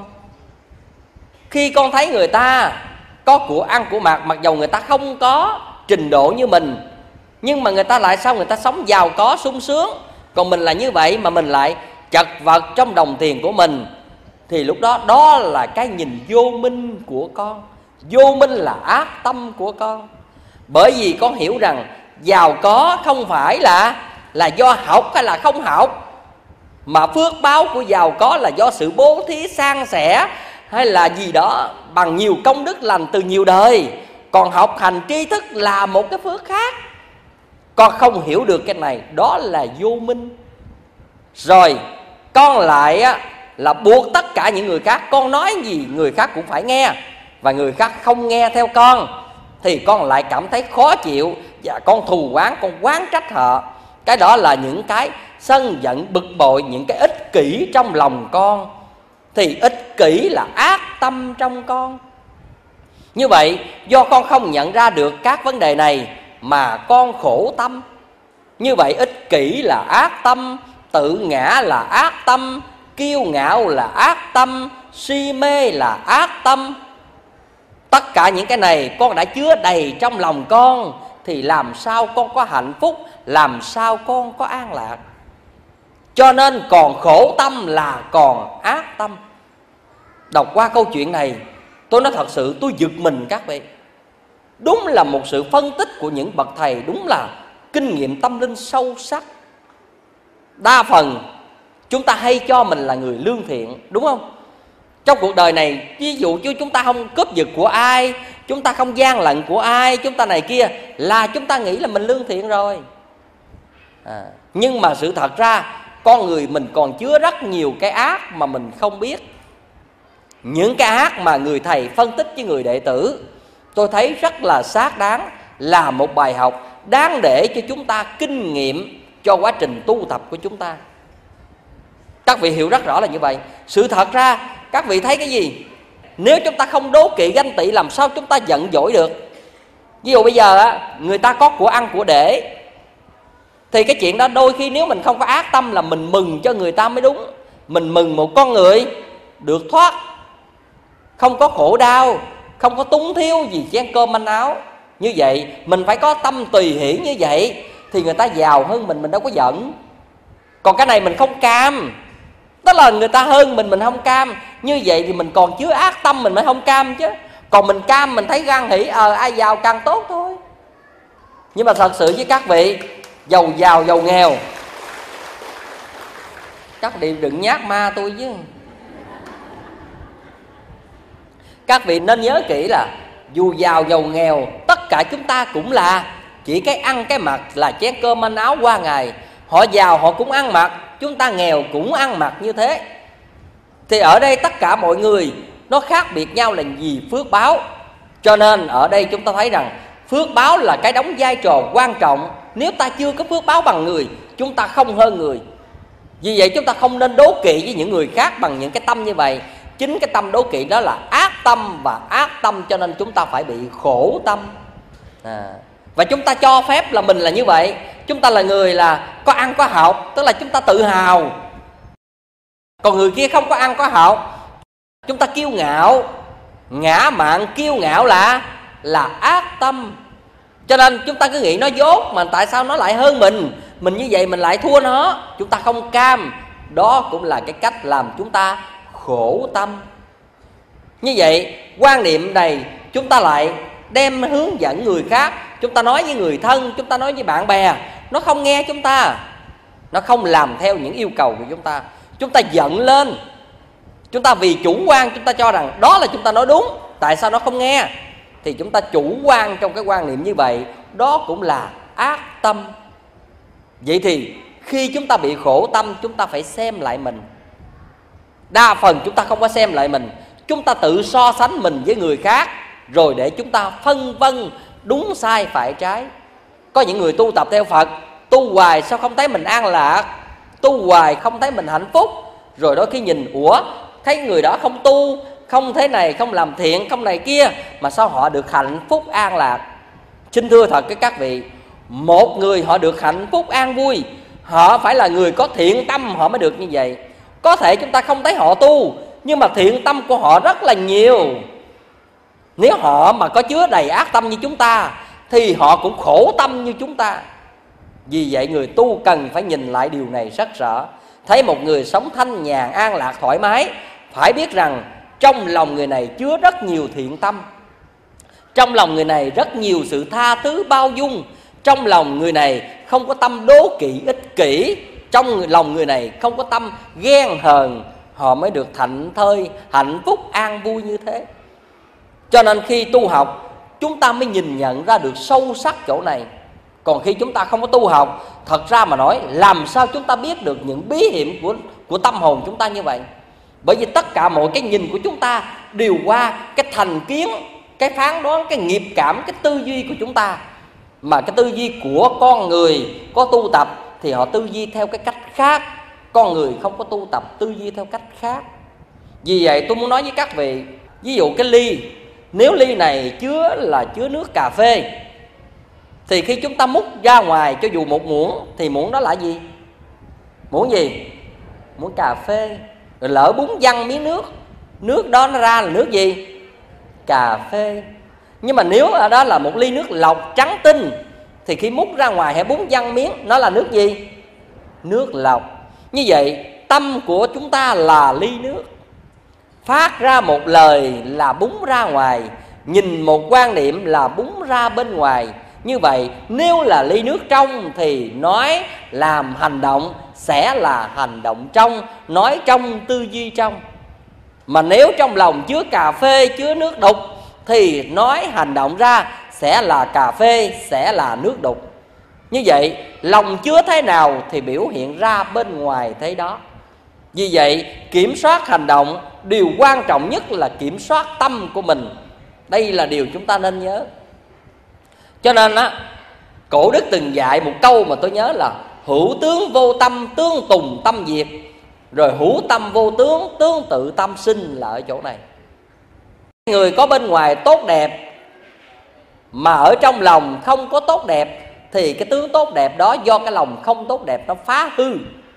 Khi con thấy người ta có của ăn của mặc, mặc dầu người ta không có trình độ như mình, nhưng mà người ta lại sao người ta sống giàu có sung sướng, còn mình là như vậy mà mình lại chật vật trong đồng tiền của mình, thì lúc đó đó là cái nhìn vô minh của con. Vô minh là ác tâm của con. Bởi vì con hiểu rằng giàu có không phải là do học hay là không học, mà phước báo của giàu có là do sự bố thí san sẻ, hay là gì đó bằng nhiều công đức lành từ nhiều đời. Còn học hành tri thức là một cái phước khác. Con không hiểu được cái này, đó là vô minh. Rồi con lại là buộc tất cả những người khác, con nói gì người khác cũng phải nghe, và người khác không nghe theo con thì con lại cảm thấy khó chịu, và con thù oán, con oán trách họ. Cái đó là những cái sân giận bực bội, những cái ích kỷ trong lòng con. Thì ích kỷ là ác tâm trong con. Như vậy do con không nhận ra được các vấn đề này mà con khổ tâm. Như vậy ích kỷ là ác tâm, tự ngã là ác tâm, kiêu ngạo là ác tâm, si mê là ác tâm. Tất cả những cái này con đã chứa đầy trong lòng con, thì làm sao con có hạnh phúc, làm sao con có an lạc. Cho nên còn khổ tâm là còn ác tâm. Đọc qua câu chuyện này, tôi nói thật sự tôi giật mình các vị. Đúng là một sự phân tích của những bậc thầy, đúng là kinh nghiệm tâm linh sâu sắc. Đa phần chúng ta hay cho mình là người lương thiện, đúng không? Trong cuộc đời này, ví dụ như chúng ta không cướp giật của ai, chúng ta không gian lận của ai, chúng ta này kia, là chúng ta nghĩ là mình lương thiện rồi. Nhưng mà sự thật ra con người mình còn chứa rất nhiều cái ác mà mình không biết. Những cái ác mà người thầy phân tích với người đệ tử, tôi thấy rất là xác đáng, là một bài học đáng để cho chúng ta kinh nghiệm cho quá trình tu tập của chúng ta. Các vị hiểu rất rõ là như vậy. Sự thật ra các vị thấy cái gì? Nếu chúng ta không đố kỵ ganh tị, làm sao chúng ta giận dỗi được? Ví dụ bây giờ người ta có của ăn của để, thì cái chuyện đó đôi khi nếu mình không có ác tâm là mình mừng cho người ta mới đúng. Mình mừng một con người được thoát, không có khổ đau, không có túng thiếu gì chén cơm manh áo. Như vậy mình phải có tâm tùy hiển như vậy, thì người ta giàu hơn mình đâu có giận. Còn cái này mình không cam, tức là người ta hơn mình không cam. Như vậy thì mình còn chứa ác tâm, mình mới không cam chứ. Còn mình cam, mình thấy gan hỷ, ai giàu càng tốt thôi. Nhưng mà thật sự với các vị, giàu giàu giàu nghèo, các vị đừng nhát ma tôi chứ. Các vị nên nhớ kỹ là dù giàu giàu nghèo, tất cả chúng ta cũng là chỉ cái ăn cái mặc, là chén cơm manh áo qua ngày. Họ giàu họ cũng ăn mặc, chúng ta nghèo cũng ăn mặc như thế. Thì ở đây tất cả mọi người nó khác biệt nhau là gì? Phước báo. Cho nên ở đây chúng ta thấy rằng phước báo là cái đóng vai trò quan trọng. Nếu ta chưa có phước báo bằng người, chúng ta không hơn người. Vì vậy chúng ta không nên đố kỵ với những người khác bằng những cái tâm như vậy. Chính cái tâm đố kỵ đó là ác tâm, và ác tâm cho nên chúng ta phải bị khổ tâm. Và chúng ta cho phép là mình là như vậy. Chúng ta là người là có ăn có học, tức là chúng ta tự hào. Còn người kia không có ăn có học, chúng ta kiêu ngạo, ngã mạn kiêu ngạo là ác tâm. Cho nên chúng ta cứ nghĩ nó dốt, mà tại sao nó lại hơn mình như vậy mình lại thua nó. Chúng ta không cam. Đó cũng là cái cách làm chúng ta khổ tâm. Như vậy quan niệm này chúng ta lại đem hướng dẫn người khác. Chúng ta nói với người thân, chúng ta nói với bạn bè, nó không nghe chúng ta, nó không làm theo những yêu cầu của chúng ta. Chúng ta giận lên, chúng ta vì chủ quan chúng ta cho rằng đó là chúng ta nói đúng, tại sao nó không nghe? Thì chúng ta chủ quan trong cái quan niệm như vậy, đó cũng là ác tâm. Vậy thì khi chúng ta bị khổ tâm, chúng ta phải xem lại mình. Đa phần chúng ta không có xem lại mình, chúng ta tự so sánh mình với người khác, rồi để chúng ta phân vân đúng sai phải trái. Có những người tu tập theo Phật, tu hoài sao không thấy mình an lạc, tu hoài không thấy mình hạnh phúc. Rồi đôi khi nhìn, ủa, thấy người đó không tu, không thế này, không làm thiện, không này kia, mà sao họ được hạnh phúc an lạc? Xin thưa thật với các vị, một người họ được hạnh phúc an vui, họ phải là người có thiện tâm họ mới được như vậy. Có thể chúng ta không thấy họ tu, nhưng mà thiện tâm của họ rất là nhiều. Nếu họ mà có chứa đầy ác tâm như chúng ta, thì họ cũng khổ tâm như chúng ta. Vì vậy người tu cần phải nhìn lại điều này rất rõ. Thấy một người sống thanh nhàn, an lạc, thoải mái, phải biết rằng trong lòng người này chứa rất nhiều thiện tâm. Trong lòng người này rất nhiều sự tha thứ bao dung. Trong lòng người này không có tâm đố kỵ ích kỷ. Trong lòng người này không có tâm ghen hờn. Họ mới được thảnh thơi, hạnh phúc, an vui như thế. Cho nên khi tu học, chúng ta mới nhìn nhận ra được sâu sắc chỗ này. Còn khi chúng ta không có tu học, thật ra mà nói, làm sao chúng ta biết được những bí hiểm của tâm hồn chúng ta như vậy? Bởi vì tất cả mọi cái nhìn của chúng ta đều qua cái thành kiến, cái phán đoán, cái nghiệp cảm, cái tư duy của chúng ta. Mà cái tư duy của con người có tu tập thì họ tư duy theo cái cách khác. Con người không có tu tập tư duy theo cách khác. Vì vậy tôi muốn nói với các vị, ví dụ cái ly, nếu ly này chứa nước cà phê, thì khi chúng ta múc ra ngoài cho dù một muỗng, thì muỗng đó là gì? Muỗng gì? Muỗng cà phê. Rồi lỡ búng văng miếng nước, nước đó nó ra là nước gì? Cà phê. Nhưng mà nếu ở đó là một ly nước lọc trắng tinh, thì khi múc ra ngoài hay búng văng miếng, nó là nước gì? Nước lọc. Như vậy tâm của chúng ta là ly nước, phát ra một lời là búng ra ngoài, nhìn một quan niệm là búng ra bên ngoài. Như vậy nếu là ly nước trong thì nói, làm, hành động sẽ là hành động trong, nói trong, tư duy trong. Mà nếu trong lòng chứa cà phê, chứa nước đục, thì nói, hành động ra sẽ là cà phê, sẽ là nước đục. Như vậy lòng chứa thế nào thì biểu hiện ra bên ngoài thế đó. Vì vậy kiểm soát hành động, điều quan trọng nhất là kiểm soát tâm của mình. Đây là điều chúng ta nên nhớ. Cho nên á, Cổ Đức từng dạy một câu mà tôi nhớ là hữu tướng vô tâm, tương tùng tâm diệt. Rồi hữu tâm vô tướng, tương tự tâm sinh, là ở chỗ này. Người có bên ngoài tốt đẹp mà ở trong lòng không có tốt đẹp, thì cái tướng tốt đẹp đó do cái lòng không tốt đẹp nó phá hư.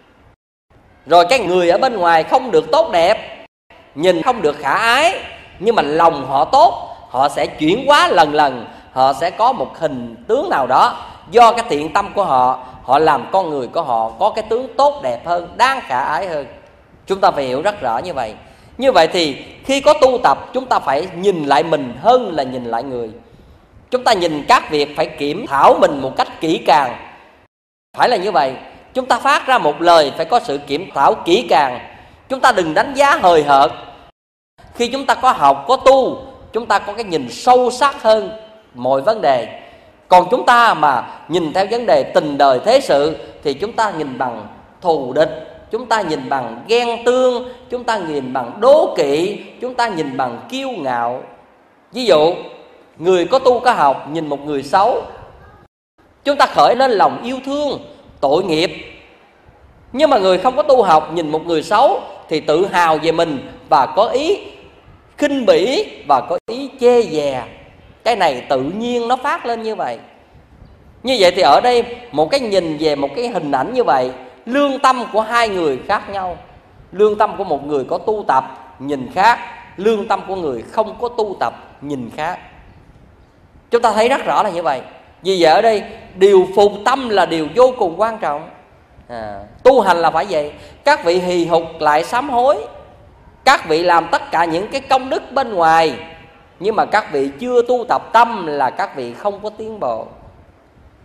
Rồi cái người ở bên ngoài không được tốt đẹp, nhìn không được khả ái, nhưng mà lòng họ tốt, họ sẽ chuyển hóa lần lần. Họ sẽ có một hình tướng nào đó, do cái thiện tâm của họ, họ làm con người của họ có cái tướng tốt đẹp hơn, đáng khả ái hơn. Chúng ta phải hiểu rất rõ như vậy. Như vậy thì khi có tu tập, chúng ta phải nhìn lại mình hơn là nhìn lại người. Chúng ta nhìn các việc phải kiểm thảo mình một cách kỹ càng. Phải là như vậy. Chúng ta phát ra một lời phải có sự kiểm thảo kỹ càng. Chúng ta đừng đánh giá hời hợt. Khi chúng ta có học, có tu, chúng ta có cái nhìn sâu sắc hơn mọi vấn đề. Còn chúng ta mà nhìn theo vấn đề tình đời thế sự, thì chúng ta nhìn bằng thù địch, chúng ta nhìn bằng ghen tương, chúng ta nhìn bằng đố kỵ, chúng ta nhìn bằng kiêu ngạo. Ví dụ người có tu có học nhìn một người xấu, chúng ta khởi lên lòng yêu thương, tội nghiệp. Nhưng mà người không có tu học nhìn một người xấu thì tự hào về mình và có ý khinh bỉ và có ý chê dè. Cái này tự nhiên nó phát lên như vậy. Như vậy thì ở đây một cái nhìn về một cái hình ảnh như vậy, lương tâm của hai người khác nhau. Lương tâm của một người có tu tập nhìn khác, lương tâm của người không có tu tập nhìn khác. Chúng ta thấy rất rõ là như vậy. Vì vậy ở đây điều phục tâm là điều vô cùng quan trọng. Tu hành là phải vậy. Các vị hì hục lại sám hối, các vị làm tất cả những cái công đức bên ngoài, nhưng mà các vị chưa tu tập tâm là các vị không có tiến bộ.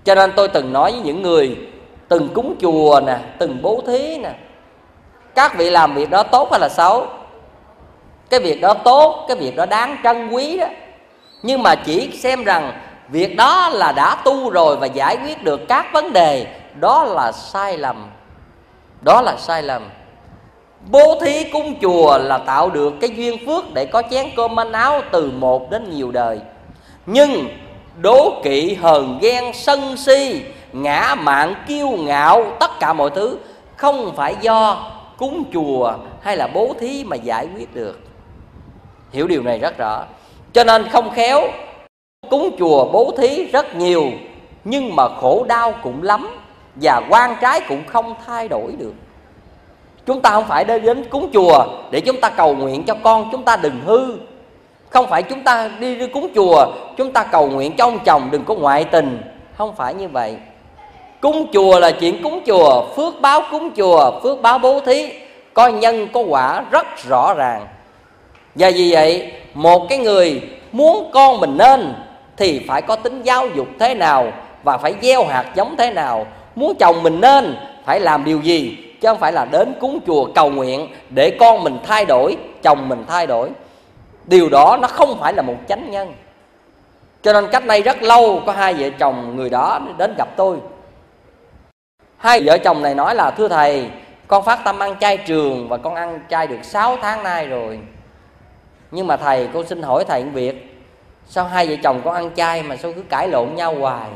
Cho nên tôi từng nói với những người từng cúng chùa nè, từng bố thí nè, các vị làm việc đó tốt hay là xấu? Cái việc đó tốt, cái việc đó đáng trân quý đó. Nhưng mà chỉ xem rằng việc đó là đã tu rồi và giải quyết được các vấn đề, đó là sai lầm. Đó là sai lầm. Bố thí cúng chùa là tạo được cái duyên phước để có chén cơm manh áo từ một đến nhiều đời. Nhưng đố kỵ, hờn ghen, sân si, ngã mạn, kiêu ngạo, tất cả mọi thứ không phải do cúng chùa hay là bố thí mà giải quyết được. Hiểu điều này rất rõ. Cho nên không khéo cúng chùa bố thí rất nhiều, nhưng mà khổ đau cũng lắm, và quan trái cũng không thay đổi được. Chúng ta không phải đến cúng chùa để chúng ta cầu nguyện cho con chúng ta đừng hư. Không phải chúng ta đi cúng chùa chúng ta cầu nguyện cho ông chồng đừng có ngoại tình. Không phải như vậy. Cúng chùa là chuyện cúng chùa, phước báo cúng chùa, phước báo bố thí, có nhân có quả rất rõ ràng. Và vì vậy một cái người muốn con mình nên thì phải có tính giáo dục thế nào, và phải gieo hạt giống thế nào. Muốn chồng mình nên phải làm điều gì, chứ không phải là đến cúng chùa cầu nguyện để con mình thay đổi, chồng mình thay đổi. Điều đó nó không phải là một chánh nhân. Cho nên cách đây rất lâu có hai vợ chồng người đó đến gặp tôi. Hai vợ chồng này nói là: thưa thầy, con phát tâm ăn chay trường và con ăn chay được 6 tháng nay rồi. Nhưng mà thầy, con xin hỏi thầy một việc, sao hai vợ chồng con ăn chay mà sao cứ cãi lộn nhau hoài?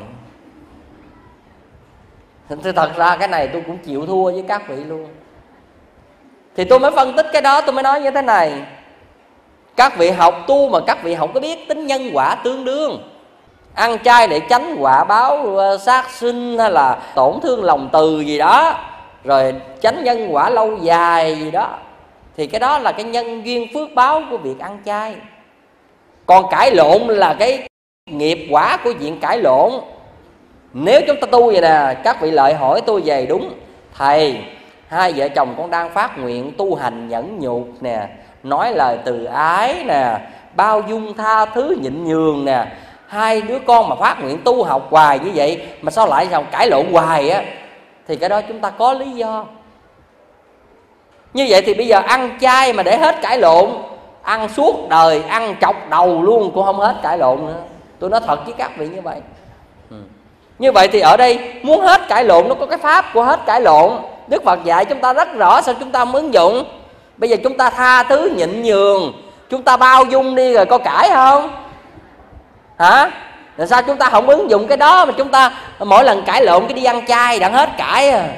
Thì thật ra cái này tôi cũng chịu thua với các vị luôn. Thì tôi mới phân tích cái đó, tôi mới nói như thế này: các vị học tu mà các vị không có biết tính nhân quả tương đương. Ăn chay để tránh quả báo sát sinh hay là tổn thương lòng từ gì đó, rồi tránh nhân quả lâu dài gì đó, thì cái đó là cái nhân duyên phước báo của việc ăn chay. Còn cãi lộn là cái nghiệp quả của chuyện cãi lộn. Nếu chúng ta tu vậy nè, các vị lại hỏi tôi về: đúng thầy, hai vợ chồng con đang phát nguyện tu hành nhẫn nhục nè, nói lời từ ái nè, bao dung tha thứ nhịn nhường nè, hai đứa con mà phát nguyện tu học hoài như vậy mà sao lại cãi lộn hoài á, thì cái đó chúng ta có lý do. Như vậy thì bây giờ ăn chay mà để hết cãi lộn, ăn suốt đời, ăn chọc đầu luôn cũng không hết cãi lộn nữa. Tôi nói thật với các vị như vậy. Như vậy thì ở đây muốn hết cãi lộn, nó có cái pháp của hết cãi lộn. Đức Phật dạy chúng ta rất rõ, sao chúng ta không ứng dụng? Bây giờ chúng ta tha thứ nhịn nhường, chúng ta bao dung đi rồi có cãi không? Hả? Làm sao chúng ta không ứng dụng cái đó mà chúng ta mỗi lần cãi lộn cái đi ăn chay đặng hết cãi à?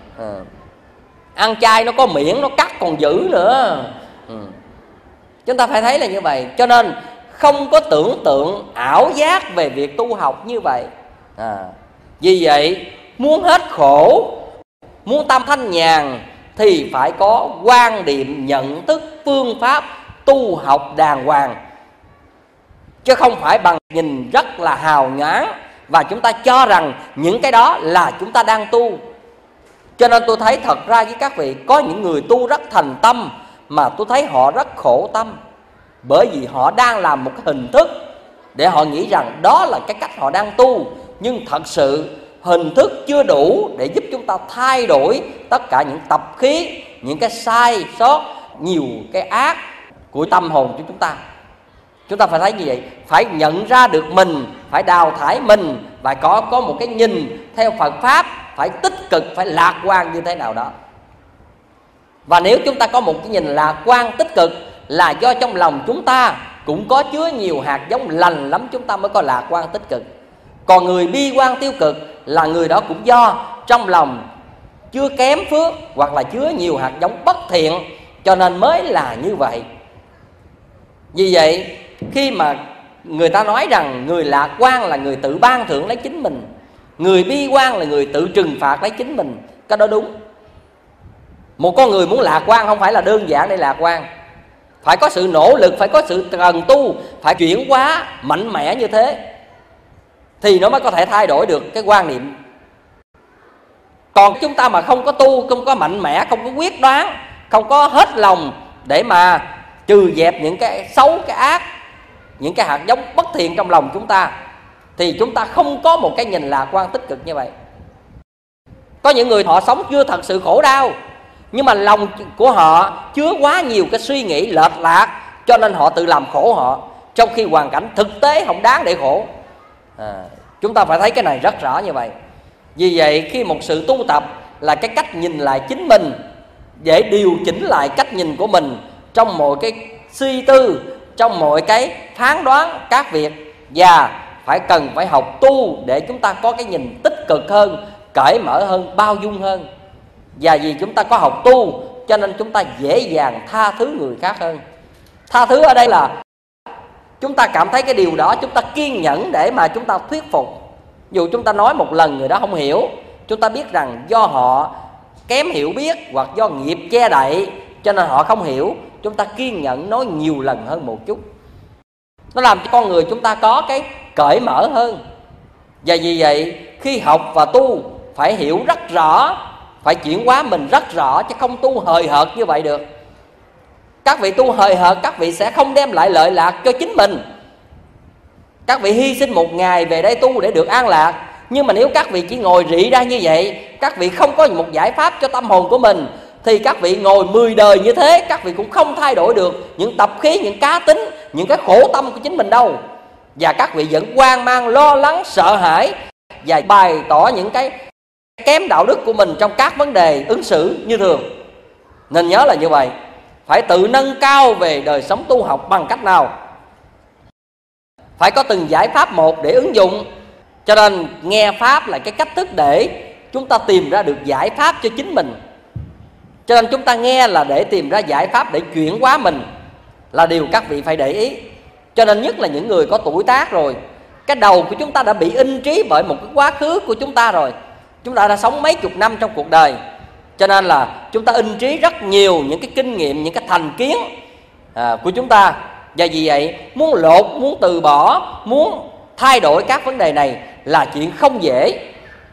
Ăn chay nó có miệng, nó cắt còn giữ nữa. Chúng ta phải thấy là như vậy. Cho nên không có tưởng tượng ảo giác về việc tu học như vậy. Vì vậy muốn hết khổ, muốn tâm thanh nhàn thì phải có quan điểm, nhận thức, phương pháp tu học đàng hoàng, chứ không phải bằng nhìn rất là hào nhoáng và chúng ta cho rằng những cái đó là chúng ta đang tu. Cho nên tôi thấy thật ra với các vị, có những người tu rất thành tâm mà tôi thấy họ rất khổ tâm, bởi vì họ đang làm một cái hình thức để họ nghĩ rằng đó là cái cách họ đang tu. Nhưng thật sự hình thức chưa đủ để giúp chúng ta thay đổi tất cả những tập khí, những cái sai sót, nhiều cái ác của tâm hồn của chúng ta. Chúng ta phải thấy như vậy, phải nhận ra được mình, phải đào thải mình, và có một cái nhìn theo Phật Pháp, phải tích cực, phải lạc quan như thế nào đó. Và nếu chúng ta có một cái nhìn lạc quan tích cực là do trong lòng chúng ta cũng có chứa nhiều hạt giống lành lắm, chúng ta mới có lạc quan tích cực. Còn người bi quan tiêu cực là người đó cũng do trong lòng chưa kém phước hoặc là chứa nhiều hạt giống bất thiện, cho nên mới là như vậy. Vì vậy khi mà người ta nói rằng người lạc quan là người tự ban thưởng lấy chính mình, người bi quan là người tự trừng phạt lấy chính mình, cái đó đúng. Một con người muốn lạc quan không phải là đơn giản để lạc quan, phải có sự nỗ lực, phải có sự cần tu, phải chuyển hóa mạnh mẽ như thế thì nó mới có thể thay đổi được cái quan niệm. Còn chúng ta mà không có tu, không có mạnh mẽ, không có quyết đoán, không có hết lòng để mà trừ dẹp những cái xấu, cái ác, những cái hạt giống bất thiện trong lòng chúng ta, thì chúng ta không có một cái nhìn lạc quan tích cực như vậy. Có những người họ sống chưa thật sự khổ đau, nhưng mà lòng của họ chứa quá nhiều cái suy nghĩ lệch lạc, cho nên họ tự làm khổ họ, trong khi hoàn cảnh thực tế không đáng để khổ. Chúng ta phải thấy cái này rất rõ như vậy. Vì vậy khi một sự tu tập là cái cách nhìn lại chính mình, để điều chỉnh lại cách nhìn của mình trong mọi cái suy tư, trong mọi cái phán đoán các việc, và cần phải học tu để chúng ta có cái nhìn tích cực hơn, cởi mở hơn, bao dung hơn. Và vì chúng ta có học tu cho nên chúng ta dễ dàng tha thứ người khác hơn. Tha thứ ở đây là chúng ta cảm thấy cái điều đó, chúng ta kiên nhẫn để mà chúng ta thuyết phục. Dù chúng ta nói một lần người đó không hiểu, chúng ta biết rằng do họ kém hiểu biết hoặc do nghiệp che đậy cho nên họ không hiểu, chúng ta kiên nhẫn nói nhiều lần hơn một chút. Nó làm cho con người chúng ta có cái cởi mở hơn. Và vì vậy khi học và tu phải hiểu rất rõ, phải chuyển hóa mình rất rõ, chứ không tu hời hợt như vậy được. Các vị tu hời hợt, các vị sẽ không đem lại lợi lạc cho chính mình. Các vị hy sinh một ngày về đây tu để được an lạc, nhưng mà nếu các vị chỉ ngồi rị ra như vậy, các vị không có một giải pháp cho tâm hồn của mình, thì các vị ngồi 10 đời như thế, các vị cũng không thay đổi được những tập khí, những cá tính, những cái khổ tâm của chính mình đâu. Và các vị vẫn hoang mang, lo lắng, sợ hãi, và bày tỏ những cái kém đạo đức của mình trong các vấn đề ứng xử như thường. Nên nhớ là như vậy, phải tự nâng cao về đời sống tu học bằng cách nào? Phải có từng giải pháp một để ứng dụng. Cho nên nghe Pháp là cái cách thức để chúng ta tìm ra được giải pháp cho chính mình. Cho nên chúng ta nghe là để tìm ra giải pháp để chuyển hóa mình, là điều các vị phải để ý. Cho nên nhất là những người có tuổi tác rồi, cái đầu của chúng ta đã bị in trí bởi một cái quá khứ của chúng ta rồi. Chúng ta đã sống mấy chục năm trong cuộc đời, cho nên là chúng ta in trí rất nhiều những cái kinh nghiệm, những cái thành kiến của chúng ta. Và vì vậy muốn lột, muốn từ bỏ, muốn thay đổi các vấn đề này là chuyện không dễ.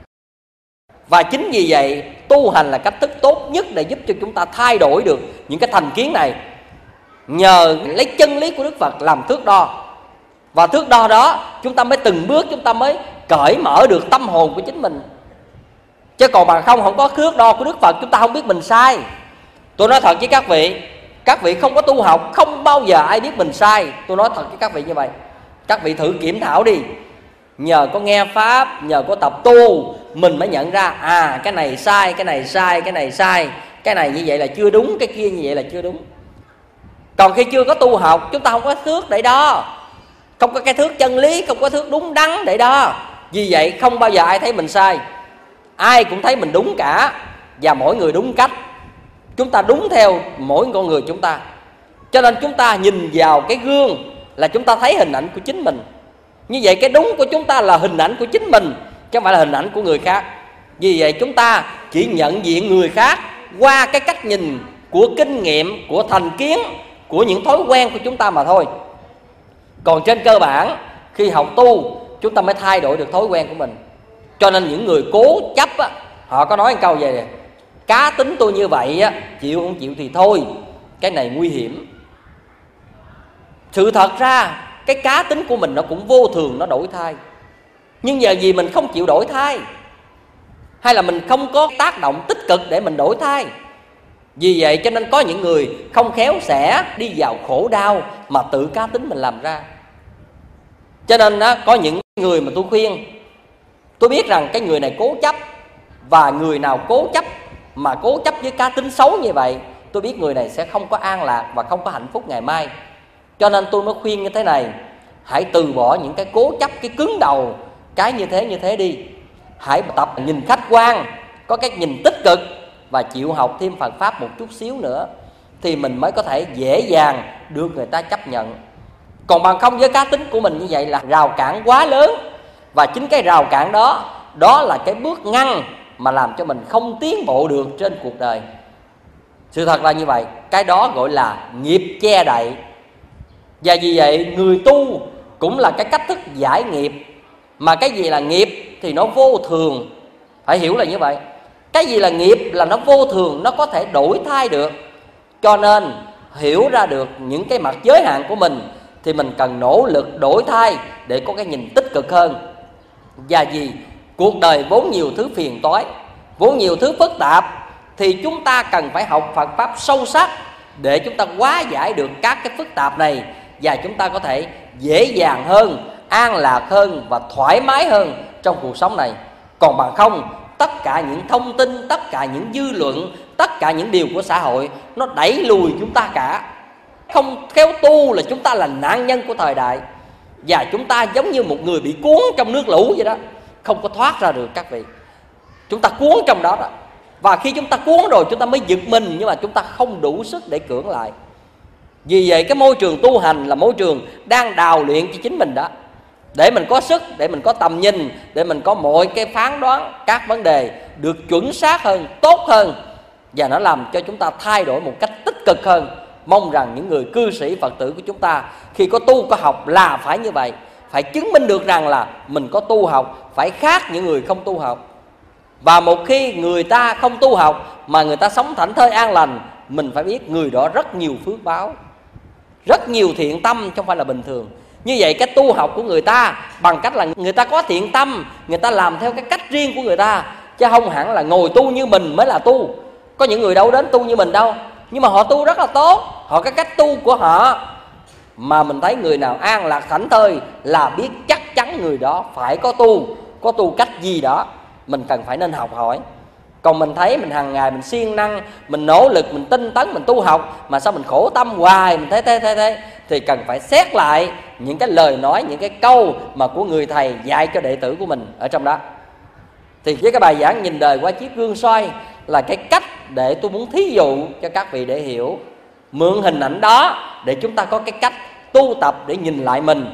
Và chính vì vậy tu hành là cách thức tốt nhất để giúp cho chúng ta thay đổi được những cái thành kiến này. Nhờ lấy chân lý của Đức Phật làm thước đo, và thước đo đó chúng ta mới từng bước, chúng ta mới cởi mở được tâm hồn của chính mình. Chứ còn bằng không có thước đo của Đức Phật, chúng ta không biết mình sai. Tôi nói thật với các vị không có tu học, không bao giờ ai biết mình sai. Tôi nói thật với các vị như vậy. Các vị thử kiểm thảo đi. Nhờ có nghe Pháp, nhờ có tập tu, mình mới nhận ra cái này sai, cái này sai, cái này sai, cái này như vậy là chưa đúng, cái kia như vậy là chưa đúng. Còn khi chưa có tu học, chúng ta không có thước để đo, không có cái thước chân lý, không có thước đúng đắn để đo. Vì vậy không bao giờ ai thấy mình sai, ai cũng thấy mình đúng cả. Và mỗi người đúng cách, chúng ta đúng theo mỗi con người chúng ta. Cho nên chúng ta nhìn vào cái gương là chúng ta thấy hình ảnh của chính mình. Như vậy cái đúng của chúng ta là hình ảnh của chính mình, chứ không phải là hình ảnh của người khác. Vì vậy chúng ta chỉ nhận diện người khác qua cái cách nhìn của kinh nghiệm, của thành kiến, của những thói quen của chúng ta mà thôi. Còn trên cơ bản khi học tu, chúng ta mới thay đổi được thói quen của mình. Cho nên những người cố chấp họ có nói một câu vậy: cá tính tôi như vậy chịu không chịu thì thôi. Cái này nguy hiểm. Sự thật ra cái cá tính của mình nó cũng vô thường, nó đổi thay. Nhưng giờ vì mình không chịu đổi thay, hay là mình không có tác động tích cực để mình đổi thay. Vì vậy cho nên có những người không khéo sẽ đi vào khổ đau mà tự cá tính mình làm ra. Cho nên có những người mà tôi khuyên, tôi biết rằng cái người này cố chấp, và người nào cố chấp mà cố chấp với cá tính xấu như vậy, tôi biết người này sẽ không có an lạc và không có hạnh phúc ngày mai. Cho nên tôi mới khuyên như thế này: hãy từ bỏ những cái cố chấp, cái cứng đầu, cái như thế đi. Hãy tập nhìn khách quan, có cái nhìn tích cực, và chịu học thêm Phật Pháp một chút xíu nữa, thì mình mới có thể dễ dàng được người ta chấp nhận. Còn bằng không với cá tính của mình như vậy là rào cản quá lớn. Và chính cái rào cản đó, đó là cái bước ngăn mà làm cho mình không tiến bộ được trên cuộc đời. Sự thật là như vậy. Cái đó gọi là nghiệp che đậy. Và vì vậy người tu cũng là cái cách thức giải nghiệp. Mà cái gì là nghiệp thì nó vô thường, phải hiểu là như vậy. Cái gì là nghiệp là nó vô thường, nó có thể đổi thay được. Cho nên hiểu ra được những cái mặt giới hạn của mình thì mình cần nỗ lực đổi thay để có cái nhìn tích cực hơn. Và vì cuộc đời vốn nhiều thứ phiền toái, vốn nhiều thứ phức tạp, thì chúng ta cần phải học Phật Pháp sâu sắc để chúng ta hóa giải được các cái phức tạp này, và chúng ta có thể dễ dàng hơn, an lạc hơn và thoải mái hơn trong cuộc sống này. Còn bằng không, tất cả những thông tin, tất cả những dư luận, tất cả những điều của xã hội nó đẩy lùi chúng ta cả. Không khéo tu là chúng ta là nạn nhân của thời đại, và chúng ta giống như một người bị cuốn trong nước lũ vậy đó, không có thoát ra được các vị. Chúng ta cuốn trong đó đó. Và khi chúng ta cuốn rồi chúng ta mới giật mình, nhưng mà chúng ta không đủ sức để cưỡng lại. Vì vậy cái môi trường tu hành là môi trường đang đào luyện cho chính mình đó, để mình có sức, để mình có tầm nhìn, để mình có mọi cái phán đoán các vấn đề được chuẩn xác hơn, tốt hơn, và nó làm cho chúng ta thay đổi một cách tích cực hơn. Mong rằng những người cư sĩ Phật tử của chúng ta khi có tu có học là phải như vậy, phải chứng minh được rằng là mình có tu học, phải khác những người không tu học. Và một khi người ta không tu học mà người ta sống thảnh thơi an lành, mình phải biết người đó rất nhiều phước báo, rất nhiều thiện tâm, không phải là bình thường. Như vậy cái tu học của người ta bằng cách là người ta có thiện tâm, người ta làm theo cái cách riêng của người ta, chứ không hẳn là ngồi tu như mình mới là tu. Có những người đâu đến tu như mình đâu, nhưng mà họ tu rất là tốt, họ cái cách tu của họ mà mình thấy người nào an lạc thảnh thơi là biết chắc chắn người đó phải có tu cách gì đó, mình cần phải nên học hỏi. Còn mình thấy mình hàng ngày mình siêng năng, mình nỗ lực, mình tinh tấn, mình tu học mà sao mình khổ tâm hoài, mình thế thì cần phải xét lại những cái lời nói, những cái câu mà của người thầy dạy cho đệ tử của mình ở trong đó. Thì với cái bài giảng nhìn đời qua chiếc gương soi là cái cách để tôi muốn thí dụ cho các vị để hiểu. Mượn hình ảnh đó để chúng ta có cái cách tu tập để nhìn lại mình,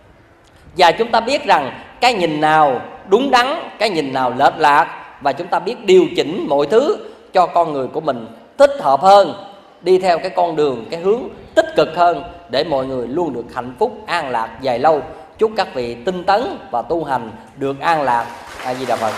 và chúng ta biết rằng cái nhìn nào đúng đắn, cái nhìn nào lệch lạc, và chúng ta biết điều chỉnh mọi thứ cho con người của mình thích hợp hơn, đi theo cái con đường, cái hướng tích cực hơn, để mọi người luôn được hạnh phúc, an lạc dài lâu. Chúc các vị tinh tấn và tu hành được an lạc. A Di Đà Phật.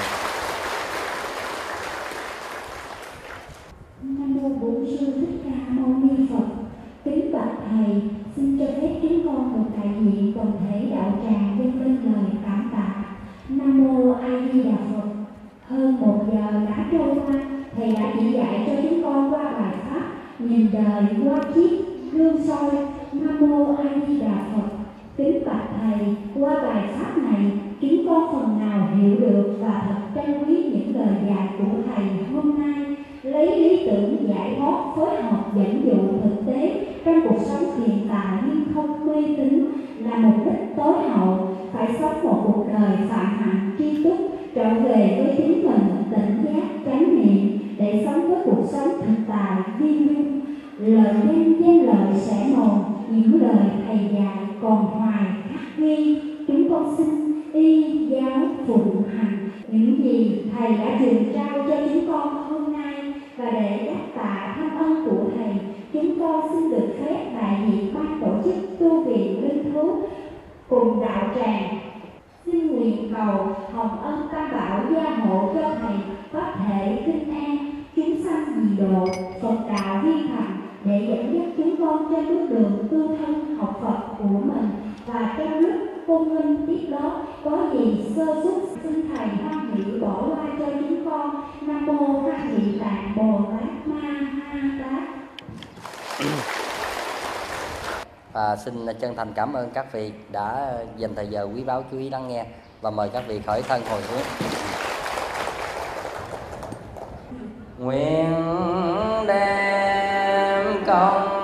Nam mô Bổn Sư Thích Ca Mâu Ni Phật. Kính bạch thầy, xin cho phép chúng con được đại diện toàn thể đạo tràng dâng lên lời cảm tạ. Nam mô A Di Đà Phật. Hơn 1 giờ đã trôi qua, thầy đã chỉ dạy cho chúng con qua bài pháp nhìn đời qua chiếc gương soi. Nam mô A Di Đà Phật. Kính bạch thầy, qua bài pháp này chúng con phần nào hiểu được và thật trân quý những lời dạy của thầy hôm nay, lấy lý tưởng giải thoát phối hợp dẫn dụ thực tế trong cuộc sống hiện tại nhưng không mê tín là mục đích tối hậu. Phải sống một cuộc đời phạm hạnh tri túc, trở về với chính mình, tỉnh giác chánh niệm để sống với cuộc sống thực tại viên dung. Lời danh lợi sẽ mòn, những lời thầy dạy còn hoài khắc ghi. Chúng con xin y giáo phụng hành những gì thầy đã truyền trao cho chúng con hôm nay, và để đáp tạ thâm ân của thầy, chúng con xin được phép đại diện ban tổ chức tu viện Linh Thú cùng đạo tràng xin nguyện cầu hồng ân tam bảo gia hộ cho thầy pháp thể kinh an, chúng sanh dị độ, Phật đạo viên thành, để dẫn dắt chúng con trên bước đường tu thân học Phật của mình. Và trong lúc cung minh tiếp đó có gì sơ suất, xin thầy hoan hỷ bỏ qua cho chúng con. Nam mô Hoan Hỷ Tạng Bồ Tát Ma Ha Tát. Và xin chân thành cảm ơn các vị đã dành thời giờ quý báu chú ý lắng nghe, và mời các vị khởi thân hồi hướng. Nguyện đem công